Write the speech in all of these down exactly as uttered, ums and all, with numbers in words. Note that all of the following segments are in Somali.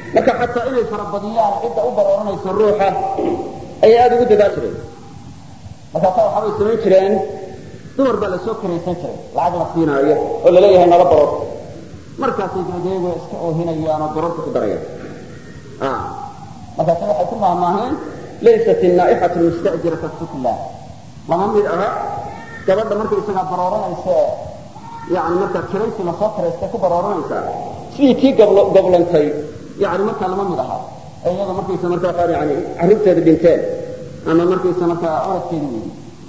marka xataa inay farabadiyaan cidda u barooranaysa ruuxa ay aad ugu dadaal jireen marka taa waxa ay samayn jireen dumar baa la soo karaysan jiray lacag la siinaayo oo la leeyahay nala baro markaasay dadeego iska oohinayaan oo barorta ku darayaan ah marka taa waxay ku maahmaaheen laysat an-naa'ihatu al-musta'jiratu sufla lama mid aha gabadha markay isaga barooranaysa yani marka kiraysi la soo karaysta ku barooranaysa sidii tii gablantay يعني marka lama mid aha ayada markaysa marka qaar yani arrinteeda dhinteen ama markaysa marka oradkeedii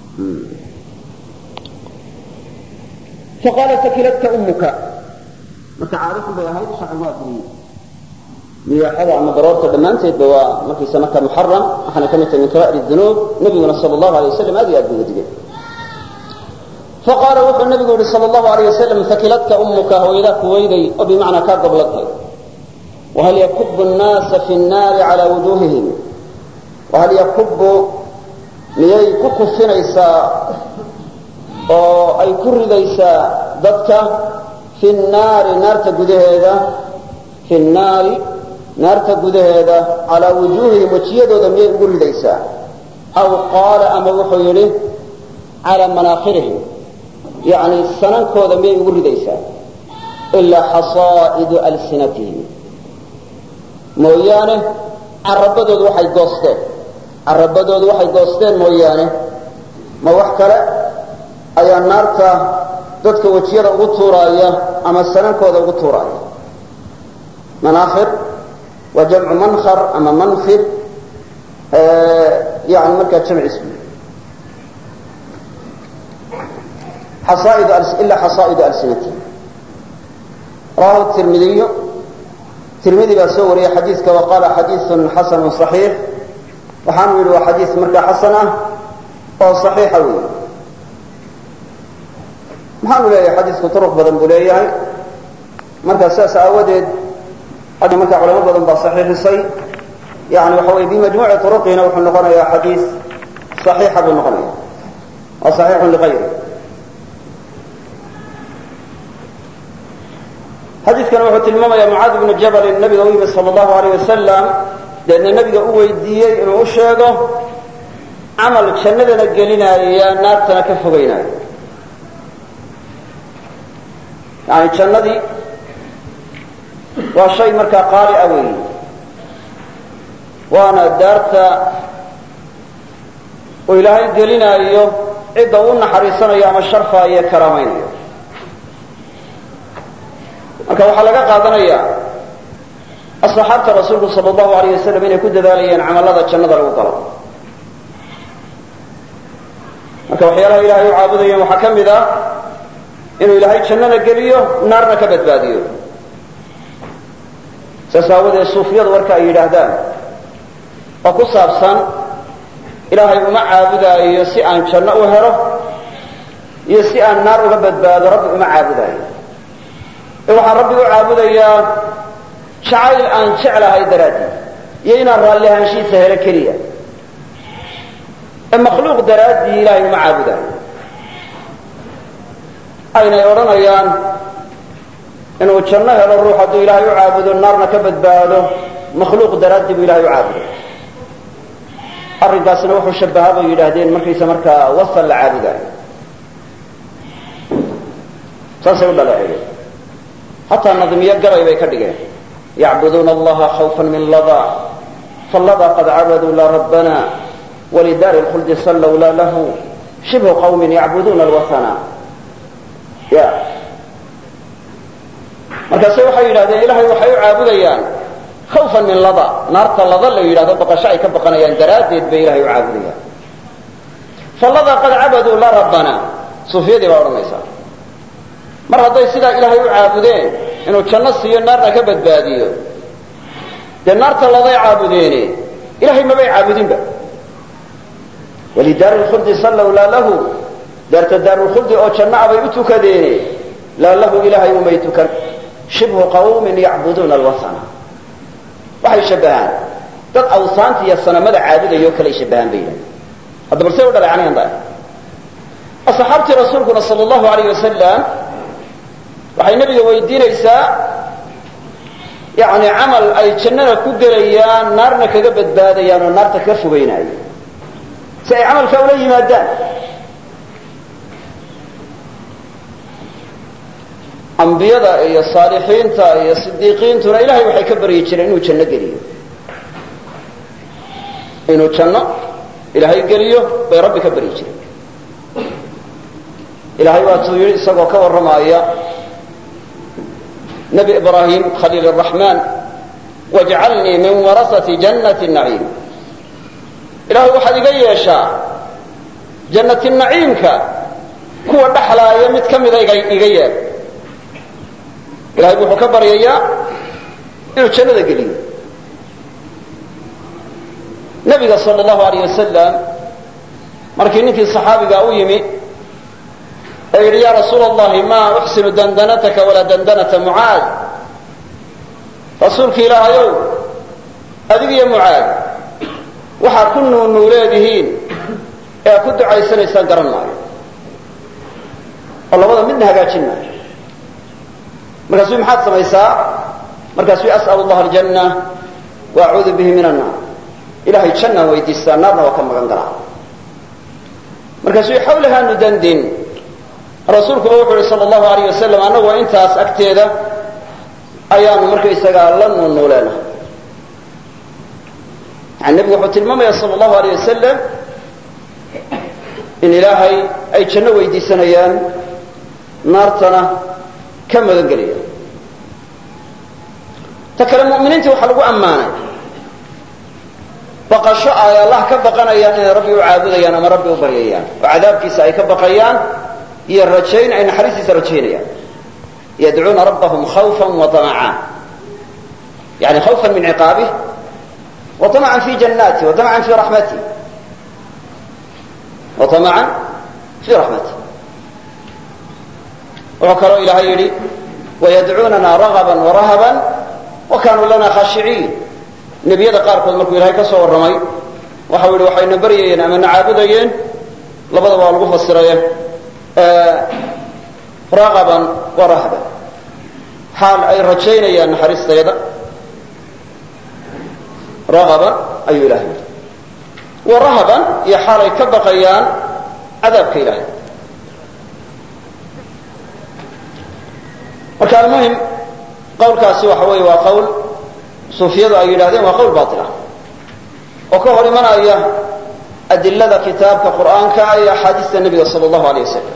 فقال سكلتك أمك marka caarif bay ahayd shaqo waa diin miya hada ama dararta dhamaanteed waa markaysa marka muharram waxana kamid tahay kaba'ir dhunub nabiyuna sallallahu alayhi wasallam hadi aad ugu digay فقال وحو النبي صلى الله عليه وسلم ثكلتك أمك وإذا كويدي وبمعنى كقبلتك وهل يكب الناس في النار على وجوههم وهل يكب ميي ككفنيسا او اي كرديسا ددك في النار نار تغدهيدا في النار نار تغدهيدا على وجوههم وجيدودا ميي كرديسا او قال اما وحو يري على مناخرهم يعني سننكودا ميي كرديسا الا حصائد السنتهم mooyaane arabadoodu waxay goosteen arabadoodu waxay goosteen mooyaane ma wax kale ayaa naarta dadka wajiyada ugu tuuraya ama sanankooda ugu tuuraya manaakhir wa jamcu mankhar ama mankhir ee yani marka jamc ismi حصائد إلا حصائد ألسنتهم رواه الترمذي الترمذي بسوري حديثك وقال حديث حسن صحيح وحنقول حديث مركا حسنة أو صحيح وي محنقول حديث طرق بدن بوليه مركا ساس أودد هذا مركا علماء بدن بصحيح الصي يعني وحوي بمجموعة طرقنا وحنقول يا حديث صحيح بالنقل وصحيح لغيره حديث كان وحده الماما يا معاذ بن جبل النبي صلى الله عليه وسلم لأن النبي هو يديه إنه أشهده عمل شندنا قلنا يا نارتنا كفوقينا يعني شندي وشيء مركا قارئ أوي وأنا دارت وإلهي قلنا إياه عدونا حريصنا يا مشرفة يا كرامين marka waxa laga qaadanayaa asxaabta rasuulku sallallahu alayhi wasallam inay ku dadaalayeen amalada jannada lagu galo marka waxyaalaha ilaahay uu caabudayeen waxa kamid ah inuu ilaahay jannada geliyo naarna ka badbaadiyo sasaawada suufiyada warka ay yiraahdaan oo ku saabsan ilaahay uma caabudayo si aan janno u helo iyo si aan naar uga badbaado rabbi uma caabudayo waxaan rabbigu caabudayaa jacayl aan jeclahay daraadii iyo inaan raalli ahaanshiisa helo keliya ee makhluuq daraadii ilaahay uma caabudayo aynay odhanayaan inuu janno helo ruux hadduu ilaahay u caabudo naarna ka badbaado makhluuq daraadii buu ilaahay u caabuday arrinkaasna wuxuu shabahaa bay yidhaahdeen markaysa markaa wasal la caabudayo saasay u dhaleeceeyeen حتى النظمية قرأي بيكدقين يعبدون الله خوفا من لظى فاللظى قد عبدوا لا ربنا ولدار الخلد صلوا لا له شبه قوم يعبدون الوثنا يا مركزي وحي يلهدين إلهي وحي عابديان خوفا من لظى نارت اللظى اللي يلهدين بقشعي كبقنيان درادد بإلهي عابديان فاللظى قد عبدوا لا ربنا صوفيا دي بأورا ميسان mar haday sida ilaahay u caabudeen inuu janno siiyo naarna ka badbaadiyo de naarta laday caabudeen ilaahay ma bay caabudinba wali dar al-khuld sallallahu la lahu darta dar al-khuld oo janno abay u tukadeen la lahu ilaahay uma yitukan shibhu qawmin ya'buduna al-wathana waxay shabahan dad awsaanti iyo sanamada caabudayo kale shabahan bayna hadda balse u dhalaacnay anda asxaabti rasuulku sallallahu alayhi wasallam waxay nabiga weydiinaysaa yani camal ay jannada ku gelayaan naarna kaga badbaadayaan oo naarta ka fogeynaya si ay camalka ula yimaadaan. ambiyada iyo saalixiinta iyo sidiiqiintuna ilahay waxay ka baryi jireen inuu janno geliyo inuu janno ilaahay geliyo bay rabbi ka baryi jireen. ilahay waatuu yidhi isagoo ka warramaya nebi ibraahim khaliil الraxmaan wajcalnii min warasati jannati الnaciim. ilahay waxaad iga yeeshaa jannati naciimka kuwa dhaxlaaya mid ka mida iga yeer. ilahay wuxuu ka baryayaa inuu jannada geliyo. nabiga sal اllahu alayh wasalam markii ninkii صaxaabiga u yimi ee yidhi ya rasuul allahi ma uxsinu dandanataka walaa dandanata mucaad, rasuulka ilaahayow adiga iyo mucaad waxaad ku nuunuuleedihiin ee aad ku ducaysanaysaan garan maayo oo labada midna hagaajin maayo. markaasuu maxaad samaysaa? markaasuu as'al allaha aljanna wa acuudu bihi min annaar, ilahay jannaan weydiistaa naarna waa ka magan galaa. markaasuu xawlaha nudandin, rasuulkuba wuxuu yihi sal allahu alayh wasalam annagoo intaas agteeda ayaanu markaysagaa la nuunuuleena. yani nebigu wuxuu tilmaamaya sal allahu alayh wasalam in ilaahay ay janno weydiisanayaan naartana ka magan gelayaan. ta kale mu'miniinta waxaa lagu ammaanay baqasho ay allah ka baqanayaan inay rabbi u caabudayaan ama rabbi u baryayaan oo cadaabkiisa ay ka baqayaan iyo rajayn ay naxariistiisa rajaynayaan. yadcuuna rabbahum khawfan wa tamacaa, yani khawfan min ciqaabih wa tamacan fi jannaatih wa tamacan fi raxmatih wa tamacan fi raxmatih. wuxuu kaloo ilaahay yidhi wayadcuunana ragaban warahaban wa kaanuu lana khaashiciin. nebiyada qaarkood markuu ilaahay ka soo warramay waxau yidhi waxayna baryayeen ama na caabudayeen, labadaba waa lagu fasiraye ragaban wa rahban, xaal ay rajaynayaan naxariistayada. ragaban ayuu ilahay yidhi wa rahaban, iyo xaal ay ka baqayaan cadaabka ilahay. marka almuhim qawlkaasi waxa weeye waa qawl suufiyadu ay yidhahdeen waa qawl bail ah oo ka hor imanaya adilada kitaabka qur'aanka iyo axaadiista nebiga sal allahu alayh wasalam.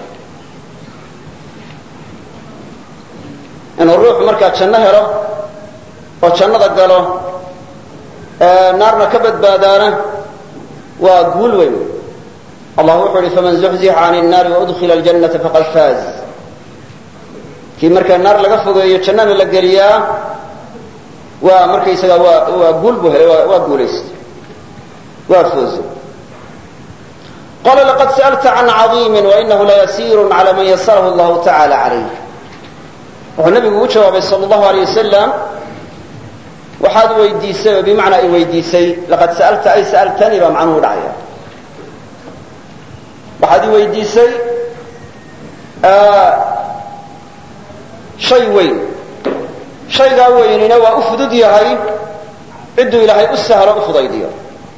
inuu ruuxu markaa janno helo oo jannada galo naarna ka badbaadaana waa guul weyn. allah wuxuu yihi faman zuxzixa can الnaari waudkila اljannata faqad faaz. kii markaa naar laga fogeeyo jannana la geliyaa waa markaysaga waa waa guul buu helay, waa guulaystay, waa fooze. qala laqad sa'alta can cadiimin wainahu layasiir cala man yasarahu allahu tacala calayh. wuxuu nabigu u jawaabay sal allahu alayh wasalam waxaad weydiisay oo bimacnaa i weydiisay. laqad sa'alta ay sa'altanii baa macnuhu dhacaya. waxaad i weydiisay shay weyn. shaygaa weynina waa u fudud yahay cidduu ilaahay u sahlo u fudaydiyo.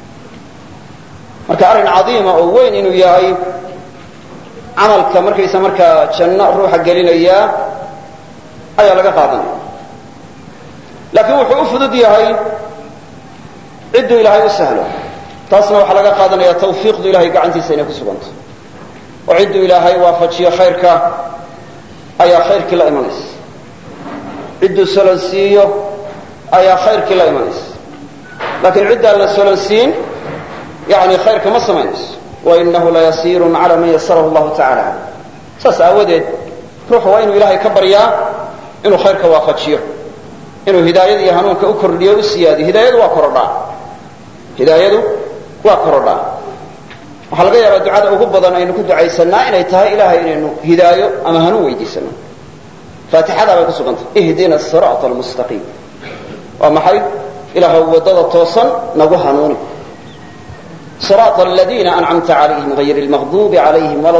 marka arrin cadiima oo weyn inuu yahay camalka markaysa markaa janno ruuxa gelinaya ayaa laga qaadanaya. laakiin wuxuu u fudud yahay cidduu ilaahay u sahlo. taasna waxaa laga qaadanaya tawfiiqdu ilahay gacantiisa inay ku suganto oo cidduu ilaahay waafajiyo khayrka ayaa khayrkii la imanaysa. cidduu solonsiiyo ayaa khayrkii la imanaysa. laakiin ciddaan la solonsiin yani khayrka ma samaynayso. wainahu layasiirun cala man yasarahu allahu tacala. saas aawadeed ruuxu waa inuu ilaahay ka baryaa inuu khayrka waafajiyo, inuu hidaayada iyo hanuunka u kordhiyo, u siyaadiyo. hidaayadu waa korodhaa hidaayadu waa korodhaa. waxaa laga yaabaa ducada ugu badan aynu ku ducaysanaa inay tahay ilaahay inaynu hidaayo ama hanuun weydiisano. faatixadaa bay ku sugantay ihdina asiraata almustaqiim. waa maxay? ilaahow waddada toosan nagu hanuuni. siraata aladiina ancamta calayhim hayri almaqduubi calayhim wala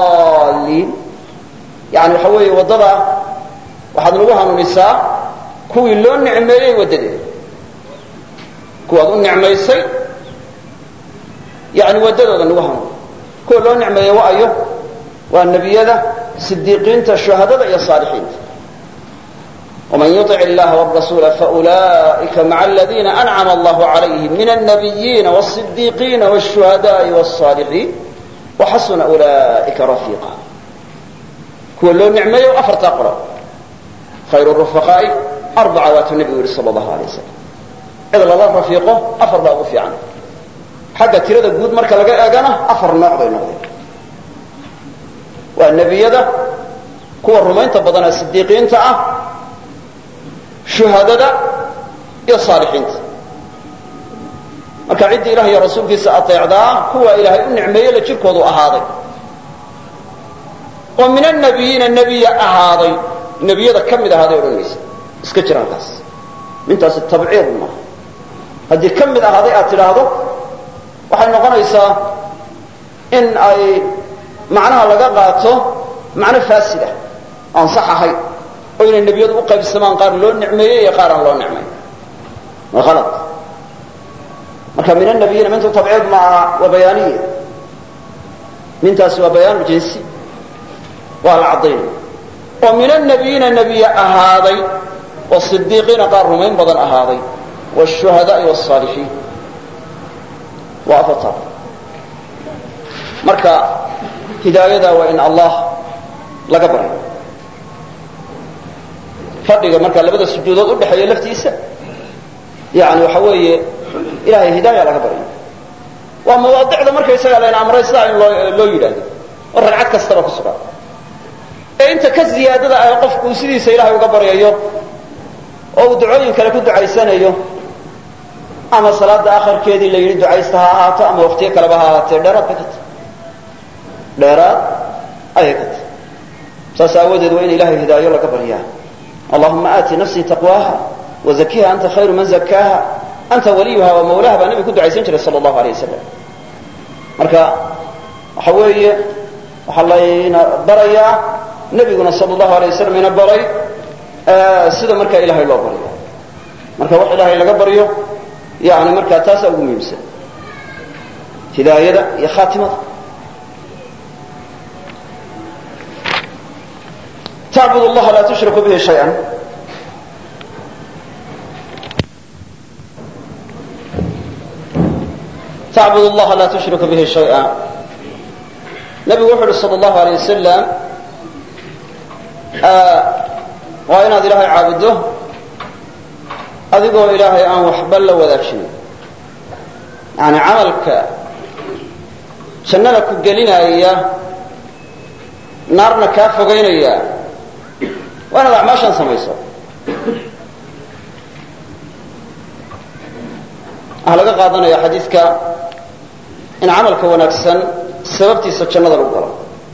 adaalliin. yani waxa weeye waddada waxaad nagu hanuunisaa kuwii loo nicmeeyey waddadeeda kuwaad u nicmaysay yani waddadooda nagu hanuun kuwa loo nicmeeyey waa ayo waa nebiyada sidiiqiinta shuhadada iyo saalixiinta ومن يطع الله والرسول فأولئك مع الذين أنعم الله عليهم من النبيين والصديقين والشهداء والصالحين وحسن أولئك رفيقا كل نعمة وأفر تقرأ خير الرفقاء أربعة النبي صلى الله عليه وسلم إذا الله رفيقه أفر لا أغفي عنه حتى تريد قد مركا لقى أغانا أفر نعضي نعضي والنبي يده كو الرمين تبضنا الصديقين تعه shuhadada iyo saalixiinta marka cidii ilaahay rasuulkiisa ateecdaa kuwa ilaahay u nicmeeyay la jirkoodu ahaaday oo min annabiyina nabiya ahaaday nabiyada kamid ahaaday oranaysa iska jiraan taas mintaas tabciid ma hadii kamid ahaaday aad tiraahdo waxay noqonaysaa in ay macnaha laga qaato macna faasida aan sax ahayn oo inay nabiyadu u qaybsamaan qaar loo nicmeeyay iyo qaar aan loo nicmeeyay waa khalad marka min annabiyina mintu tabciid ma wa bayaaniye mintaas waa bayaan jinsi waa la caddayn oo min annabiyina nabiya ahaaday oo sidiiqiina qaar rumayn badan ahaaday والشهداء والصالحين وأفطر marka hidaayada waa in Allah laga baro fadhiga marka labada sujuudood u dhaxeeyo laftiisa yaani waxa weeye ilaahay hidaaya laga baro waa mawaadicda marka isaga la amray sida in loo yiraahdo oo ragcad kasta ku sugan ee inta ka ziyaadada ay qofku sidiisa ilaahay uga barayo oo uu ducooyin kale ku ducaysanayo ama salaada aakhirkeedii la yiri ducaysta ha ahaato ama waqtiga kale ba ha ahaatee dheeraad ka tahay dheeraad ayay ka tahay saas aawadeed waa in ilaahay hidaayo laga bariyaa اللهم آت نفسي تقواها وزكيها أنت خير من زكاها أنت وليها ومولاها بأن النبي كنت عايزين صلى الله عليه وسلم marka waxa weeye waxa la ina baraya nabiguna sallallahu alayhi wasallam ina baray sida marka ilaahay loo bariyo marka wax ilaahay laga bariyo yaani marka taas ugu muhiimsan hidaayada iyo khaatimada تعبد الله لا تشرك به شيئا تعبد الله لا تشرك به شيئا نبي وحده صلى الله عليه وسلم وإن هذا إلهي عابده أذيقه إلهي أن وحبل وذاكشن يعني عملك شنلك قلنا إياه نارنا كافقين إياه وأنا ضع ماشان سميسا أهلا قادنا يا حديثك إن عملك ونكسن سببتي سجن نظر القرى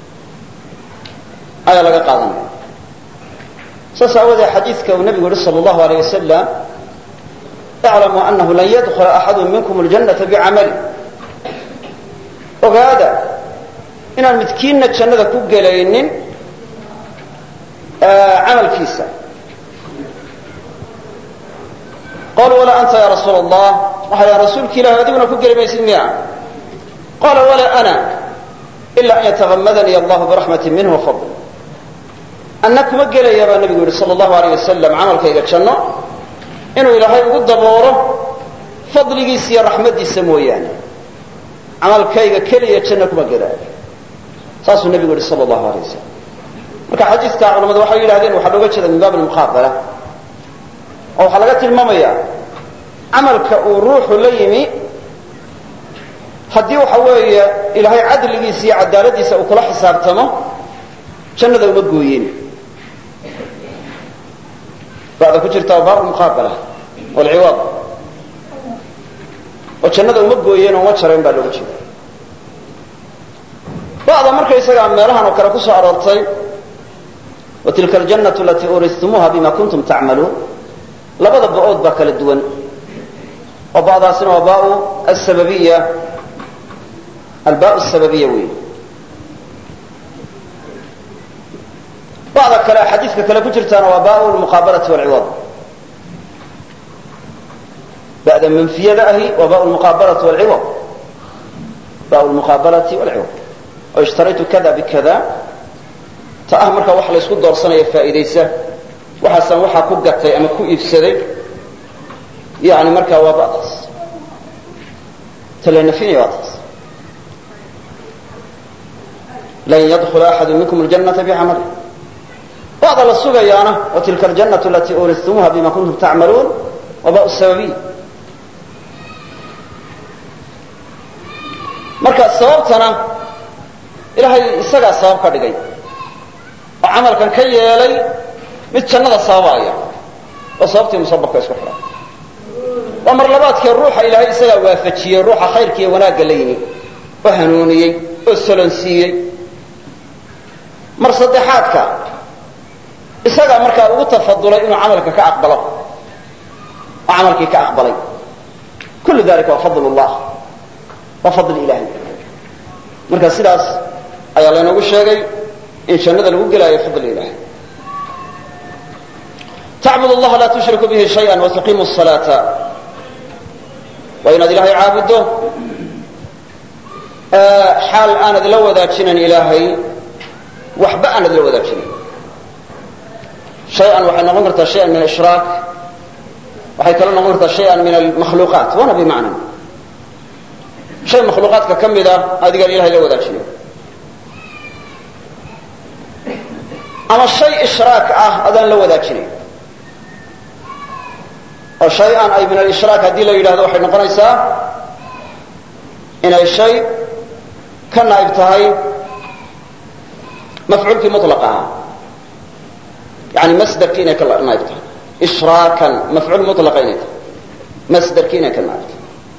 أهلا لقى قادنا سأسأل حديثك والنبي صلى الله عليه وسلم اعلموا أنه لن يدخل أحد منكم الجنة بعمل وهذا إن المتكين نتشنذ كبقلين عمل كيسا قالوا ولا أنت يا رسول الله وحيا رسولك لا يدون كبقل بيسميع قال ولا أنا إلا أن يتغمدني الله برحمة منه وفضل أنك مقل يا النبي صلى الله عليه وسلم عمل كيغا تشنو إنه إلهي قد دوره فضل قيسي رحمة السمويان عمل كيغا كلي يتشنك مقل ساس النبي صلى الله عليه وسلم marka xadiiska culimadu waxay yiraahdeen waxa looga jeedaa min baab al-muqabala oo waxa laga tilmaamayaa amalka uu ruuxu la yimi hadii waxa weeye ilaahay cadligiisa iyo cadaaladiisa uu kula xisaabtamo jannada uma gooyeen baad ku jirtaa baab al-muqabala wal ciwad oo jannada uma gooyeen oo wajareen baa looga jeedaa baada markay isaga meelahan oo kale ku soo aroortay وتلك الجنة التي أورثتموها بما كنتم تعملون لبدا بعود باك الدون وبعض سنة وباء السببية الباء السببية وين بعض كلا حديثك كلا كجرتان وباء المقابلة والعوض ba'da manfiyada ahi waa ba'u lmuqaabalati walciwad ba'u lmuqaabalati walciwad oo ishtaraytu kada bikada ta ah marka wax la isku doorsanaya faa'iidaysa waxaasaan waxaa ku gatay ama ku iibsaday yani markaa waa ba'daas ta la nafinaya waa taas lan yadkhula axadu minkum aljannata bicamali ba'da la sugayaana wa tilka aljannatu alatii uuristumuuha bima kuntum tacmaluun waa ba'u sababiy marka sababtana ilaahay isagaa sabab ka dhigay oo camalkan ka yeelay mid jannada sababaaya oo sababtii musababka isku xidhay waa mar labaadkee ruuxa ilaahay isagaa waafajiyey ruuxa khayrka iyo wanaagga la yimi oo hanuuniyey oo solonsiiyey mar saddexaadka isagaa markaa ugu tafadulay inuu camalka ka aqbalo oo camalkii ka aqbalay kullu dalika waa fadl llah waa fadl ilahi marka sidaas ayaa laynoogu sheegay in jannada lagu gelaayo fadl ilahi tacbud allaha laa tushriku bihi shayئa watuqiimu الصalaata waa inaad ilaahay caabuddo xaal aanad la wadaajinayn ilaahay waxba aanad la wadaajinayn hay-an waxay noqon kartaa shaya min alishraak waxay kaloo noqon kartaa shaya min almakhluuqaat waana bimacna shay makhluuqaadka ka mida adigaan ilahay la wadaajinayn ama shay ishraak ah adaan la wadaajinayn oo shay-an ay min alishraak haddii la yidhahdo waxay noqonaysaa inay shay ka naa'ib tahay mafcuulkii muطlaq ahaa yani masderkii inay ka naa'ib tahay ishraakan mafcuul muطlaqa inay tahay masderkii inay ka naa'ib tahay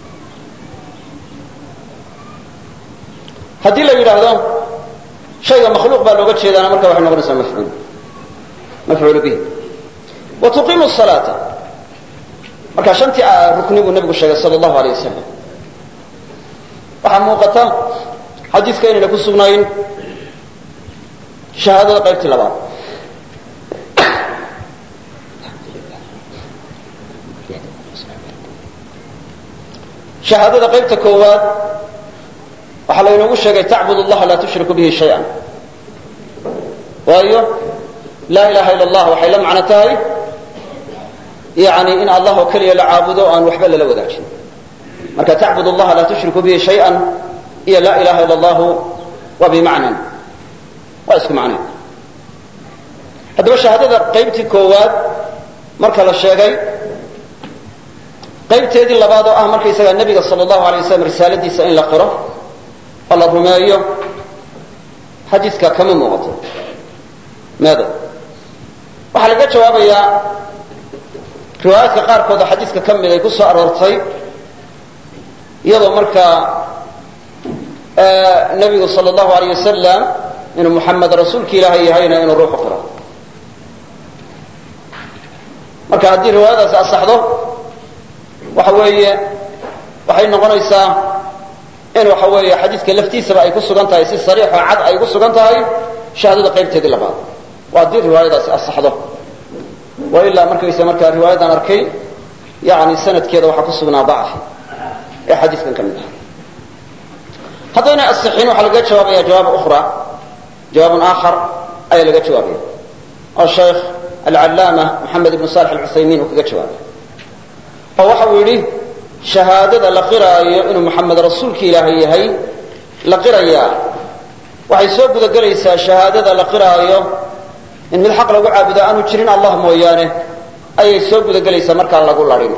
haddii la yidhaahdo shayga makhluuq baa looga jeedaana marka waxay noqonaysaa mafcuul mafcuul bihi wa tuqiimu الصalaata marka shantii rukni buu nabigu sheegay sal allahu alay wasalam waxaa muuqata xadiidka inayna ku sugnayn shahaadada qaybtii labaad shahaadada qaybta koowaad waxaa laynoogu sheegay tacbud allaha laa tushriku bihi shayئa waayo laa ilaha ila allah waxay la macno tahay yani in allah oo keliya la caabudo o aan waxba lala wadaajin marka tacbud allaha laa tushriku bihi shayئa iyo laa ilaha ila allahu waa bimacnan waa isku macnay haddaba shahaadada qaybtii koowaad marka la sheegay qaybteedii labaad oo ah markaysagaa nebiga sal allahu alay wasalam risaaladiisa in la qiro oo la rumeeyo xadiidka kama muuqato maada waxaa laga jawaabayaa riwaayaadka qaarkooda xadiidka ka mid ay ku soo aroortay iyadoo markaa nebigu sal allahu alayh wasalam inuu muxamed rasuulki ilaahay yahayna inuu ruuxu qiro marka haddii riwaayadaasi asaxdo waxa weeye waxay noqonaysaa in waxa weeye xadiidka laftiisaba ay ku sugan tahay si sariixoo cad ay ku sugan tahay shahaadada qaybteedii labaad waa haddii riwaayadaasi asaxdo wa ilaa markaysa markaa riwaayadan arkay yani sanadkeeda waxaa ku sugnaa dacfi ee xadiidkan ka mid ah haddaynay asixin waxaa laga jawaabaya jawaab ukhra jawaabun aakhar ayaa laga jawaabaya oo sheekh alcallaama moxamed ibnu salix alcuthaymiin uu kaga jawaabay oo waxa uu yidhi shahaadada la qiraayo inuu moxamed rasuulki ilaahay yahay la qirayaa waxay soo gudagelaysaa shahaadada la qiraayo in mid xaq lagu caabudo aanu jirin allah mooyaane ayay soo gudagelaysaa markaan lagu larin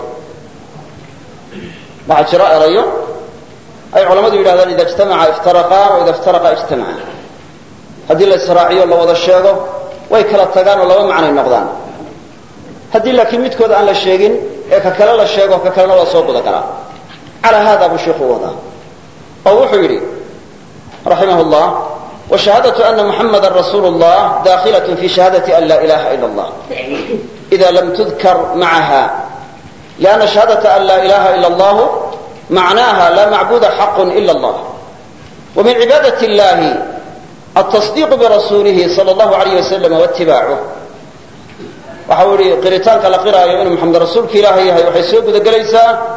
waxaa jiro erayo ay culammadu yidhahdaan ida ijtamaca iftaraqaa wa ida iftaraqa ijtamaca haddii la israaciyo la wada sheego way kala tagaan oo laba macnay noqdaan haddii laakiin midkood aan la sheegin ee ka kale la sheego ka kalena waa soo gudagalaa calaa haada buu sheikhu wadaa oo wuxuu yidhi raximah llah وشهادة أن محمدا رسول الله داخلة في شهادة أن لا إله إلا الله إذا لم تذكر معها لأن شهادة أن لا إله إلا الله معناها لا معبود حق إلا الله ومن عبادة الله التصديق برسوله صلى الله عليه وسلم واتباعه وحولي قريتان كلا قراءة من محمد رسولك إلهي وحيسوق ذا قليسا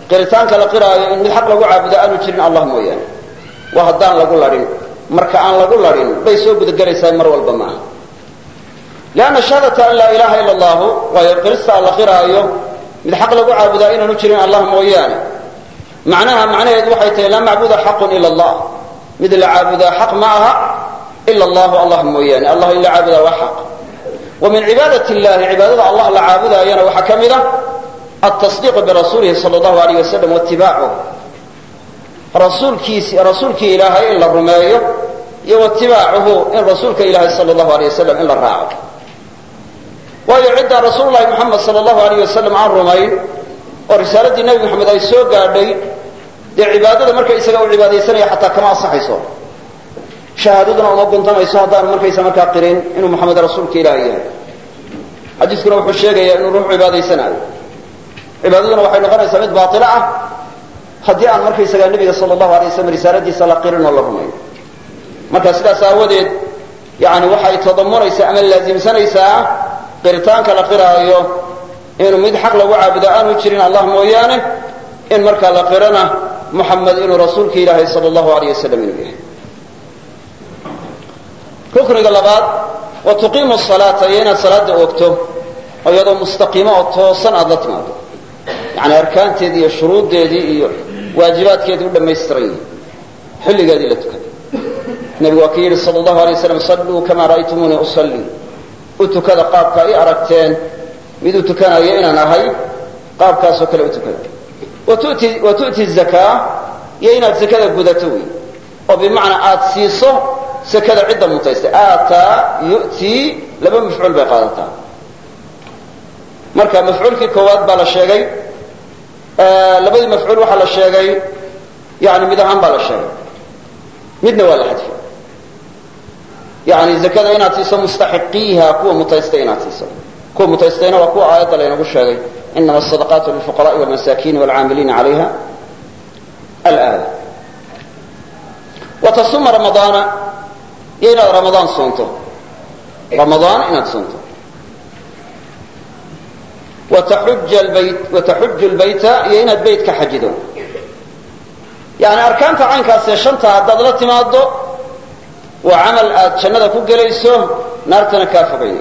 qiritaanka la qiraayo in mid xaq lagu caabudo aanu jirin allah mooyaane waa haddaan lagu ladhin marka aan lagu ladhin bay soo gudagelaysaa mar walba maaha lianna shahaadata an laa ilaaha ila allahu waayo qirista la qiraayo mid xaq lagu caabudaa inaanu jirin allah mooyaane macnaha macnaheedu waxay tahay laa macbuda xaqun ila allah mid la caabudaa xaq ma aha ila allahu allah mooyaane allah in la caabudaa waa xaq wa min cibaadati illahi cibaadada allah la caabudaayana waxaa ka mid a التصديق برسوله صلى الله عليه وسلم واتباعه رسولكي رسولكي إلهي إلا الرماية واتباعه إن رسولك إلهي صلى الله عليه وسلم إلا الراعي ويعد رسول الله محمد صلى الله عليه وسلم عن الرماية ورسالة النبي محمد أي سوء قال دي عبادة مركا إساقا وعبادة سنة حتى كما أصحي سوء شهادتنا ومقن تم إساقا دار مركا إساقا كاقرين إنه محمد رسولك إلهي حديث كنا وحشيقا إنه روح عبادة سنة cibaadaduna waxay noqonaysaa mid baatila ah haddii aan markaysagaa nebiga sala allahu alay wasalam risaaladiisa la qirin oo la rumayn marka sidaas aawadeed yani waxay tadamunaysaa ama laasimsanaysaa qiritaanka la qiraayo inuu mid xaq lagu caabudo aanu jirin allah mooyaane in markaa la qirana muxamed inuu rasuulka ilaahay sala allahu alayh wasalam inuu yahay rukniga labaad wa tuqiimu salaata iyo inaad salaada oogto iyadoo mustaqiimo oo toosan aada la timaado يعني أركان تدي الشروط تدي واجبات كده ولا ما يسترين حل قادي لتكن النبي وكيل صلى الله عليه وسلم صلوا كما رأيتموني أصلي قلت كذا قاب كأي أركتين ميدو تكن أيين أنا هاي قاب كاسو كلا وتكن وتؤتي وتؤتي الزكاة يين الزكاة بدتوي وبمعنى آت سيصو سكذا عدة متيسة آتا يؤتي لما مفعول بقالتها marka mafcuulkii koowaad baa la sheegay labadii mafcuul waxa la sheegay yaani mid ahaan baa la sheegay midna waa la xadfay yaani zakada inaad siiso mustaxiqiiha kuwa mutaystay inaad siiso kuwa mutaystayna waa kuwa aayadda laynagu sheegay inama asadaqaatu lilfuqaraai walmasaakiin walcaamiliina calayha alaaya watasuma ramadaana iyo inaad ramadaan soonto ramadaan inaad soonto وتحج البيت وتحج البيت يين البيت كحجده يعني أركان تعين كاسة شنطة عدد تماده وعمل شنده كجليسه نارتنا كافرين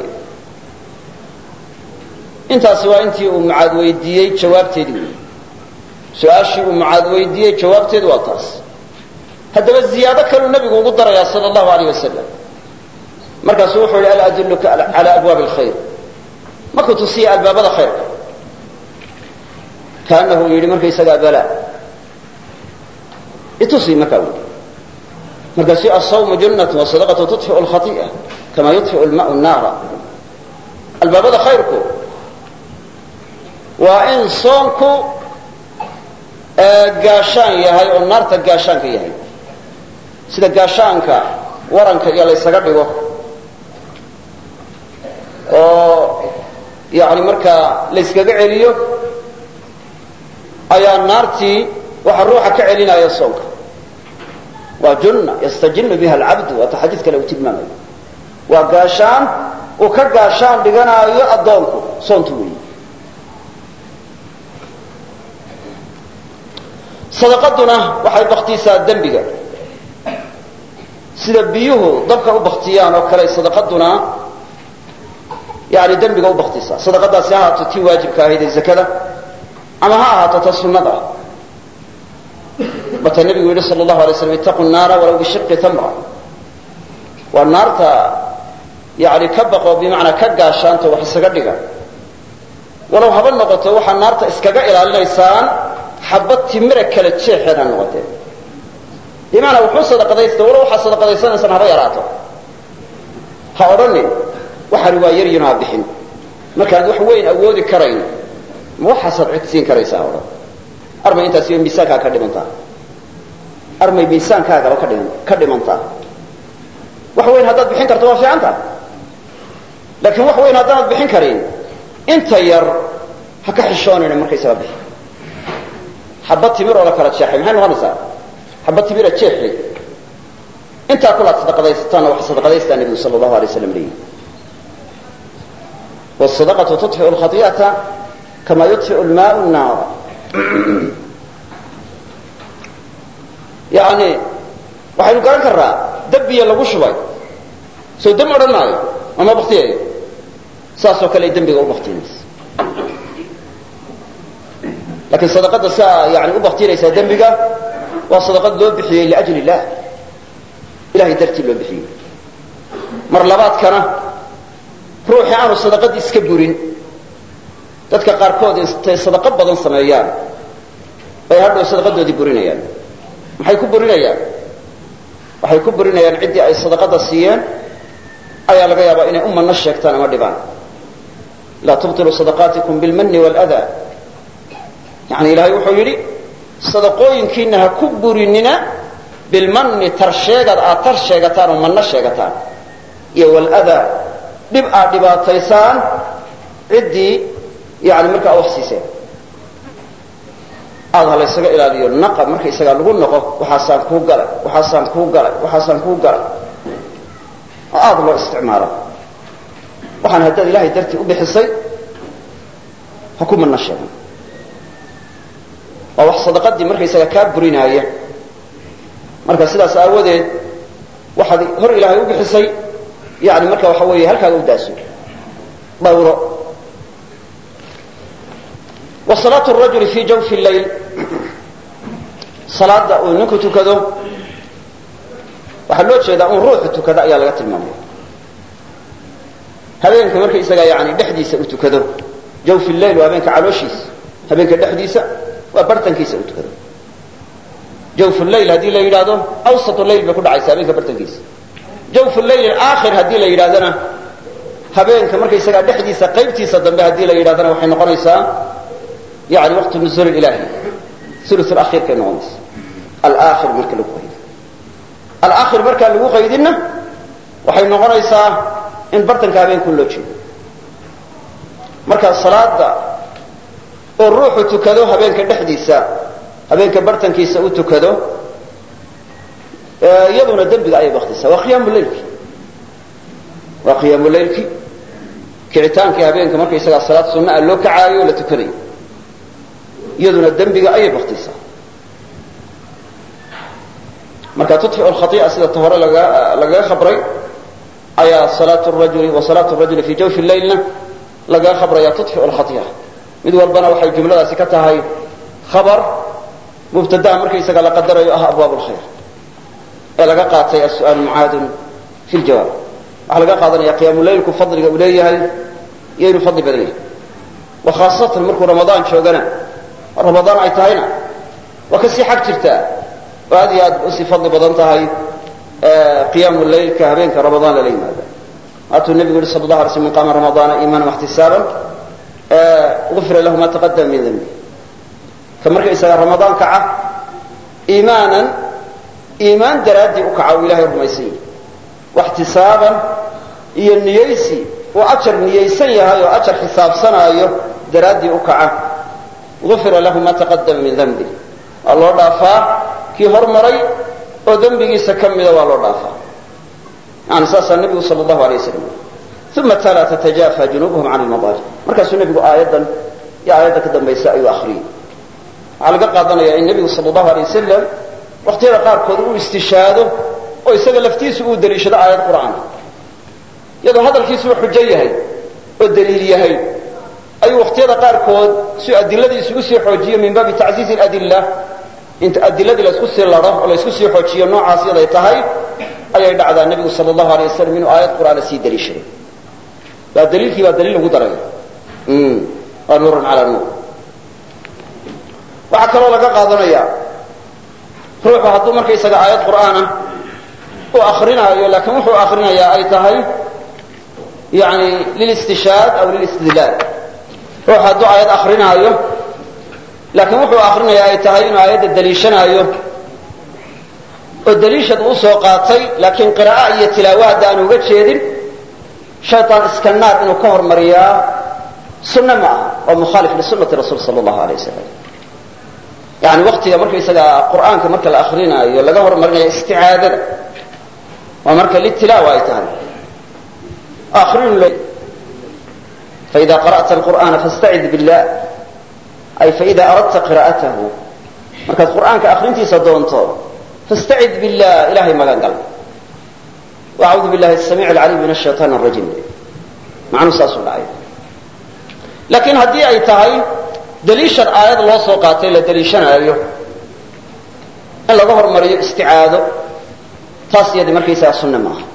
انت سواء انت ام عاد ويديه جواب تدوي سؤال شيء ام عاد ويديه جواب تدوي وطاس هذا الزيادة كانوا النبي وقدر يا صلى الله عليه وسلم مركز روحوا لا أدلك على أبواب الخير ما كنت تصيع الباب هذا خير كأنه يريد مركز يسقى بلاء يتصي مكان مركز الصوم جنة والصدقة تطفئ الخطيئة كما يطفئ الماء النار الباب هذا خيركم وإن صومكم قاشان يهي والنار تقاشان يهي سيدا قاشانك ورنك يلا يسقى يعني مركا ليسكا عليو ايا نارتي waxa ruuxa ka celinaya soonka waa junna yastajinnu biha al'abd wa tahdithka law tilmaamay waa gaashaan oo ka gaashaan dhiganayo adoonku soontu weey sadaqaduna waxay baqtiisaa dambiga sida biyuhu dabka u baqtiyaan oo kale sadaqaduna يعني دنبغا u baqtisa sadaqadaasi ha tii waajibka ahayd zakada ama ha ahaato sunnada bata nabigu yiri sallallahu alayhi wasallam ittaqu an-nara walaw bi shiqqi tamra wa narta يعني kabaqo bi macna ka gaashaanta wax isaga dhiga walaw haba noqoto waxa naarta iskaga ilaalinaysaan xabad timira kala jeexana noqotay imaana wuxuu sadaqadaysto walaw waxa sadaqadaysanaysan haba yaraato ha oranay waxa riwaayar yina bixin marka wax weyn awoodi karayn ma waxa sabcisiin karaysaa wada armay intaas iyo miisaanka ka dhimanta armay miisaanka ka ka dhiman ka dhimanta wax weyn hadaad bixin karto waa fiicanta laakiin wax weyn hadaad bixin karin inta yar ha ka xishoonina markay sabab bixin xabad timir oo la kala jeexay maxay noqonaysaa xabad timir jeexay inta kula sadaqadaystaan wax sadaqadaystaan nabi sallallahu alayhi wasallam leeyahay والصدقة تطفئ الخطيئة كما يطفئ الماء النار yani waxaynu garan karnaa dembiya lagu shubay soo dam odhan maayo ama baktiyayo saasoo kale ay dembiga u baktinaysa laakiin sadaqada saa yani u baktinaysaa dembiga waa sadaqad loo bixiyey liajli illah ilahay dartii loo bixiyey mar labaadkana ruuxii aanu sadaqadii iska burin dadka qaarkood intay sadaqo badan sameeyaan bay hadhow sadaqadoodii burinayaan maxay ku burinayaan waxay ku burinayaan ciddii ay sadaqada siiyeen ayaa laga yaabaa inay u manno sheegtaan ama dhibaan laa tubtilu sadaqaatikum bilmanni waaladaa yani ilaahay wuxuu yidhi sadaqooyinkiina ha ku burinina bilmanni tarsheegad aad tar sheegataan oo manno sheegataan iyo waladaa dhib aad dhibaataysaan ciddii yani markaa wax siiseen aad ha laysaga ilaaliyo naqa markaysagaa lagu noqo waxaasaan kuu galay waxaasaan kuu galay waxaasaan kuu galay oo aada loo isticmaalo waxaan haddaad ilaahay dartii u bixisay ha ku manno sheegan waa wax sadaqadii markaysaga kaa burinaaya marka sidaas aawadeed waxaad hor ilaahay u bixisay yani marka waxa weeye halkaaga u daaso dhawro wa salaatu rajuli fi jawfi llayl salaada uu ninku tukado waxaa loo jeedaa un ruuxu tukada ayaa laga tilmaamaya habeenka markaysaga yani dhexdiisa u tukado jawfi llayl waa habeenka calooshiisa habeenka dhexdiisa waa bartankiisa u tukado jawfu llayl haddii la yidhaahdo awsatu layl bay ku dhacaysa habeenka bartankiisa jawfu layl aakhir haddii la yidhahdana habeenka markaysagaa dhexdiisa qaybtiisa dambe haddii la yidhahdana waxay noqonaysaa yani waqtu nuzuul ilahi ulu akhirkay noqonaysa alaakhir marka lagu qaydo alaakhir markaa lagu qaydinna waxay noqonaysaa in bartanka habeenkun loo jeedo marka salaada oo ruuxu tukado habeenka dhexdiisa habeenka bartankiisa u tukado iyaduna dembiga ayay baktisa waa qiyaamu laylki waa qiyaamu laylki kicitaankii habeenka markaysagaa salaad sunna a loo kacaayo o la tukanayo iyaduna dembiga ayay baktisaa marka tudfiu lkhai'a sida ta hore lagaga khabray ayaa salaat rajuli wa salaatu rajuli fi jawfi laylna lagaga khabraya tudfiu lkhai'a mid walbana waxay jumladaasi ka tahay khabar mubtadaa markaysaga la qadarayo ah abwaab lkhayr ee laga qaatay as-su'aal mucaadun fi ljawaab waxaa laga qaadanaya qiyaamu laylku fadliga uu leeyahay iyo inuu fadli badan yahay wa khaasatan markuu ramadaan joogana ramadaan ay tahayna waa kasii xag jirtaa oo aad iyo aad usii fadli badan tahay qiyaamu laylka habeenka ramadaan lala yimaada waatuu nebigu yihi sala allah alay slam man qaama ramadaana iimaana waxtisaaban ufira lahu ma taqadama min dambi ka markaysaga ramadaan kaca iimaanan iimaan daraaddii u kaca uu ilahay rumaysan yahay waxtisaaban iyo niyaysi uu ajar niyaysan yahay oo ajar xisaabsanaayo daraaddii u kaca ufira lahu ma taqadama min dambi waa loo dhaafaa kii hormaray oo dembigiisa ka mida waa loo dhaafaa yani saasaa nebigu sal allahu alay wasalam uma tala tatajafa junubuhum can lmadaaji markaasuu nebigu aayaddan iyo aayadda ka dambaysa ayuu akriyey waxaa laga qaadanaya in nebigu sal allahu alay wasalam waqtiyada qaarkood uu istishaado oo isaga laftiisu uu daliishado aayad qur'aan iyadoo hadalkiisu uu xujo yahay oo daliil yahay ayuu waqtiyada qaarkood si adiladiisu usii xoojiyo min baabi tacziizi adilla inta adiladii la isku sii laro oo la isku sii xoojiyo noocaas yaday tahay ayay dhacdaa nebigu sal allahu alay wasalam inuu aayad qur'aana sii daliishaday baa daliilkii baa daliil lagu daray waa nuurun calaa nuur waxaa kaloo laga qaadanaya ruuxu hadduu markaysaga aayad qur'aana u akrinaayo laakiin wuxuu akrinayaa ay tahay yani lilistishaad aw lilistidlaal ruuxu hadduu aayad akrinaayo laakiin wuxuu akrinayaa ay tahay inuu aayadda daliishanaayo oo daliishad uu soo qaatay laakiin qira'a iyo tilaawa hadda aan uga jeedin shayطaan iska naar inuu ka hormariyaa sunno ma aha oo mukhaalif lisunati rasuul sal allahu alay wasalam yani waktiga markaysaga qur'aanka marka la akrinaayo laga hormarinaya isticaadada waa marka litilaawa ay tahay akrin faida qara'ta alqur'aana fastacid billah ay faida aradta qira'atahu markaad qur'aanka akrintiisa doonto fastacid billah ilahay magan gal waaudu billahi الsamiic اlcaliim min الshayطaan الrajiim macnuu saasuu dhacay laakiin haddii ay tahay daliishan aayad loo soo qaatay la daliishanaayo in laga hormariyo isticaado taas iyadi markaysaga sunne maaha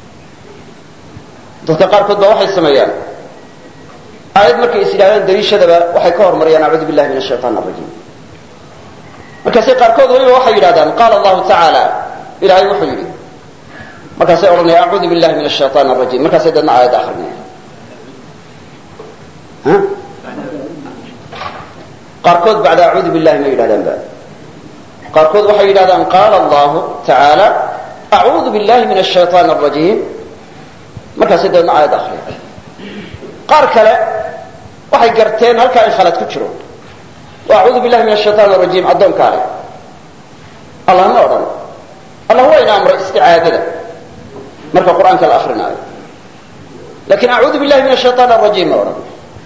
dadka qaarkood ba waxay sameeyaan aayad markay is yidhahdaan daliishadaba waxay ka hormariyaan acuudu billahi min الshayطaan الrajiim markaasay qaarkood waliba waxay yidhahdaan qaala allahu tacaala ilahay wuxuu yidhi markaasay odhanaya acuudu billahi min الshayطaan الrajiim markaasay dadna aayadda akrinaya qaarkood bacda acuudu billahi ma yidhahdaan ba qaarkood waxay yidhahdaan qaala allahu tacaala acuudu billahi min الshayطaan الrajiim markaasay dadna aayadda akriya qaar kale waxay garteen halkaa in khalad ku jiro acuudu billahi min الshayطaan الrajiim addoonka ale allah ma odhan allah waa ina amray isticaadada marka qur'aanka la akrinaayo lakin acuudu billahi min الshayطaan الrajiim ma odhan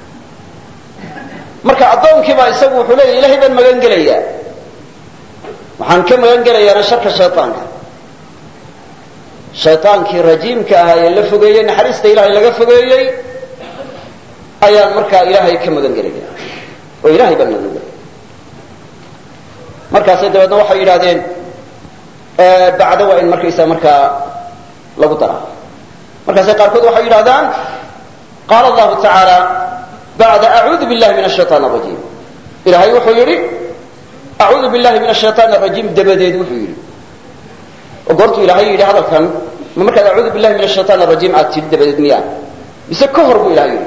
marka addoonkii baa isagu wuxuu leeyahy ilahay baan magan gelayaa waxaan ka magan gelayaana sharka shayطaanka shayطaankii rajiimka ahaa ee la fogeeyey naxariista ilahay laga fogeeyey ayaan markaa ilaahay ka magan gelaya oo ilahay baan magan gelaya markaasay dabeedna waxay yidhahdeen bacdo waa in markaysaa markaa lagu daraa markaasay qaarkood waxay yidhahdaan qaala allahu tacaala bacda acuudu billahi min الshayطaan الrajiim ilahay wuxuu yidhi acuudu billahi min الshayطaan الrajiim dabadeed wuxuu yidhi oo goortuu ilaahay yidhi hadalkan ma markaad acuudu billahi min الshayطaan الrajiim aad tidhi dabadeed miyaa mise ka hor buu ilahay yidhi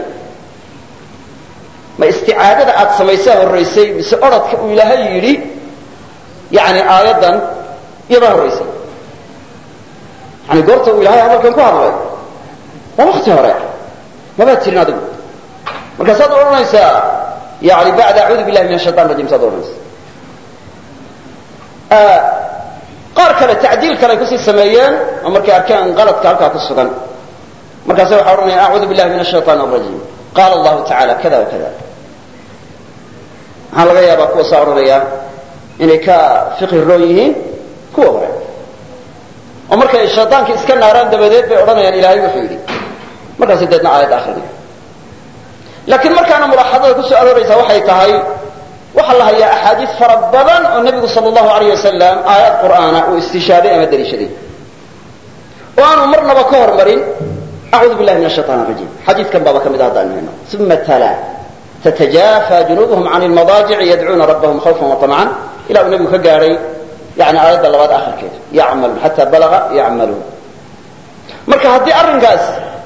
ma isticaadada aad samaysaa horraysay mise oradka uu ilaahay yidhi yani aayaddan iyabaa horraysay yani goorta uu ilahay hadalkan ku hadlay waa wakti hore mabaad tirin adigu markaasaad odhanaysaa yani bacda acuudu billahi min الshayطan الrajim saad odhanaysaa qaar kale tacdiil kale ay kusii sameeyeen oo markay arkeen qaladka halkaa ku sugan markaasa waxaa odhanaya acuudu billahi min الshayطan الrajim qaala allahu tacaala kada wakada maxaa laga yaabaa kuwa saa odhanaya inay ka fiqhi roon yihiin kuwa hore oo markay shayطaankii iska naaraan dabadeed bay odhanayaan ilahay wuxuu yidhi markaasay deedna aayadda akrinaya laakiin markaana mulaaxadada kusoo arooraysaa waxay tahay waxaa la hayaa axaadiis fara badan oo nebigu sala allahu alayh wasalam aayad qur'aana uu istishaaday ama daliishaday oo aanu marnaba ka hormarin acuudu billahi min الshayطaan الrajim xadiidkan baaba ka mid ah haddaan hayno uma tala tatajaafa junuubuhum can اlmadaajici yadcuuna rabbahum khawfan waطamcan ilaa uu nebigu ka gaadhay yani aayadda labaad akhirkeeda yacmaluun xata balaga yacmaluun marka haddii arrinkaas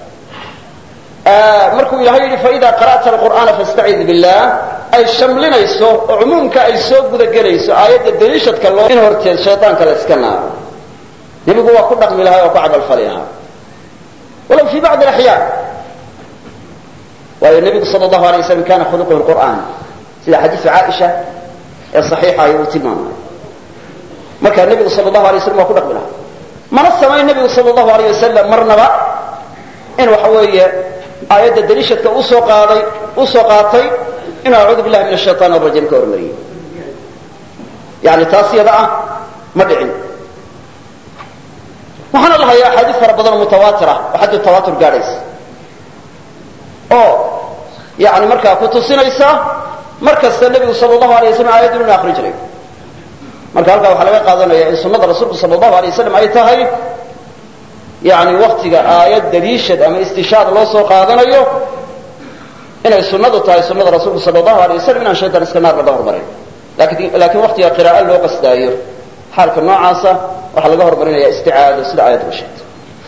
markuu ilahay yidhi faida qara'ta alqur'aana fastacid billah ay shamlinayso oo cumuumka ay soo gudagelayso aayadda daliishadka loo in horteed shayطaanka la iska naaro nebigu waa ku dhaqmi lahaa oo ku camalfali lahaa walow fi bacdi اlaxyaan waayo nebigu sala allahu alay waslam kana khuluquhu lqur'aan sida xadiisu caaisha ee saxiixa ay uu tilmaamay marka nebigu sala allahu alay waslam waa ku dhaqmi lahaa mana samayn nebigu sala allahu alayh wasalam marnaba in waxa weeye aayadda daliishadka usoo qaaday u soo qaatay inuu acuudu billahi min الshayطaan الrajim ka hormariyey yani taas yada ah ma dhicin waxaana la hayaa axaadiis fara badan oo mutawaatirah oo xaddu tawaatur gaadhaysa oo yani markaa ku tusinaysa mar kasta nebigu sala allahu alay waslam aayaddu inu akrin jiray marka halkaa waxaa laga qaadanaya in sunnada rasuulku sala allahu alay wasalam ay tahay yani waktiga aayad daliishad ama istishaad loo soo qaadanayo inay sunnadu tahay sunnada rasuulku sala allahu alay wasalam inaan shaytaan iska naar laga hormarin laakiin waktiga qiraa'o loo qasdaayo xaalka noocaasa waxaa laga hormarinaya isticaado sida aayadda u sheegtay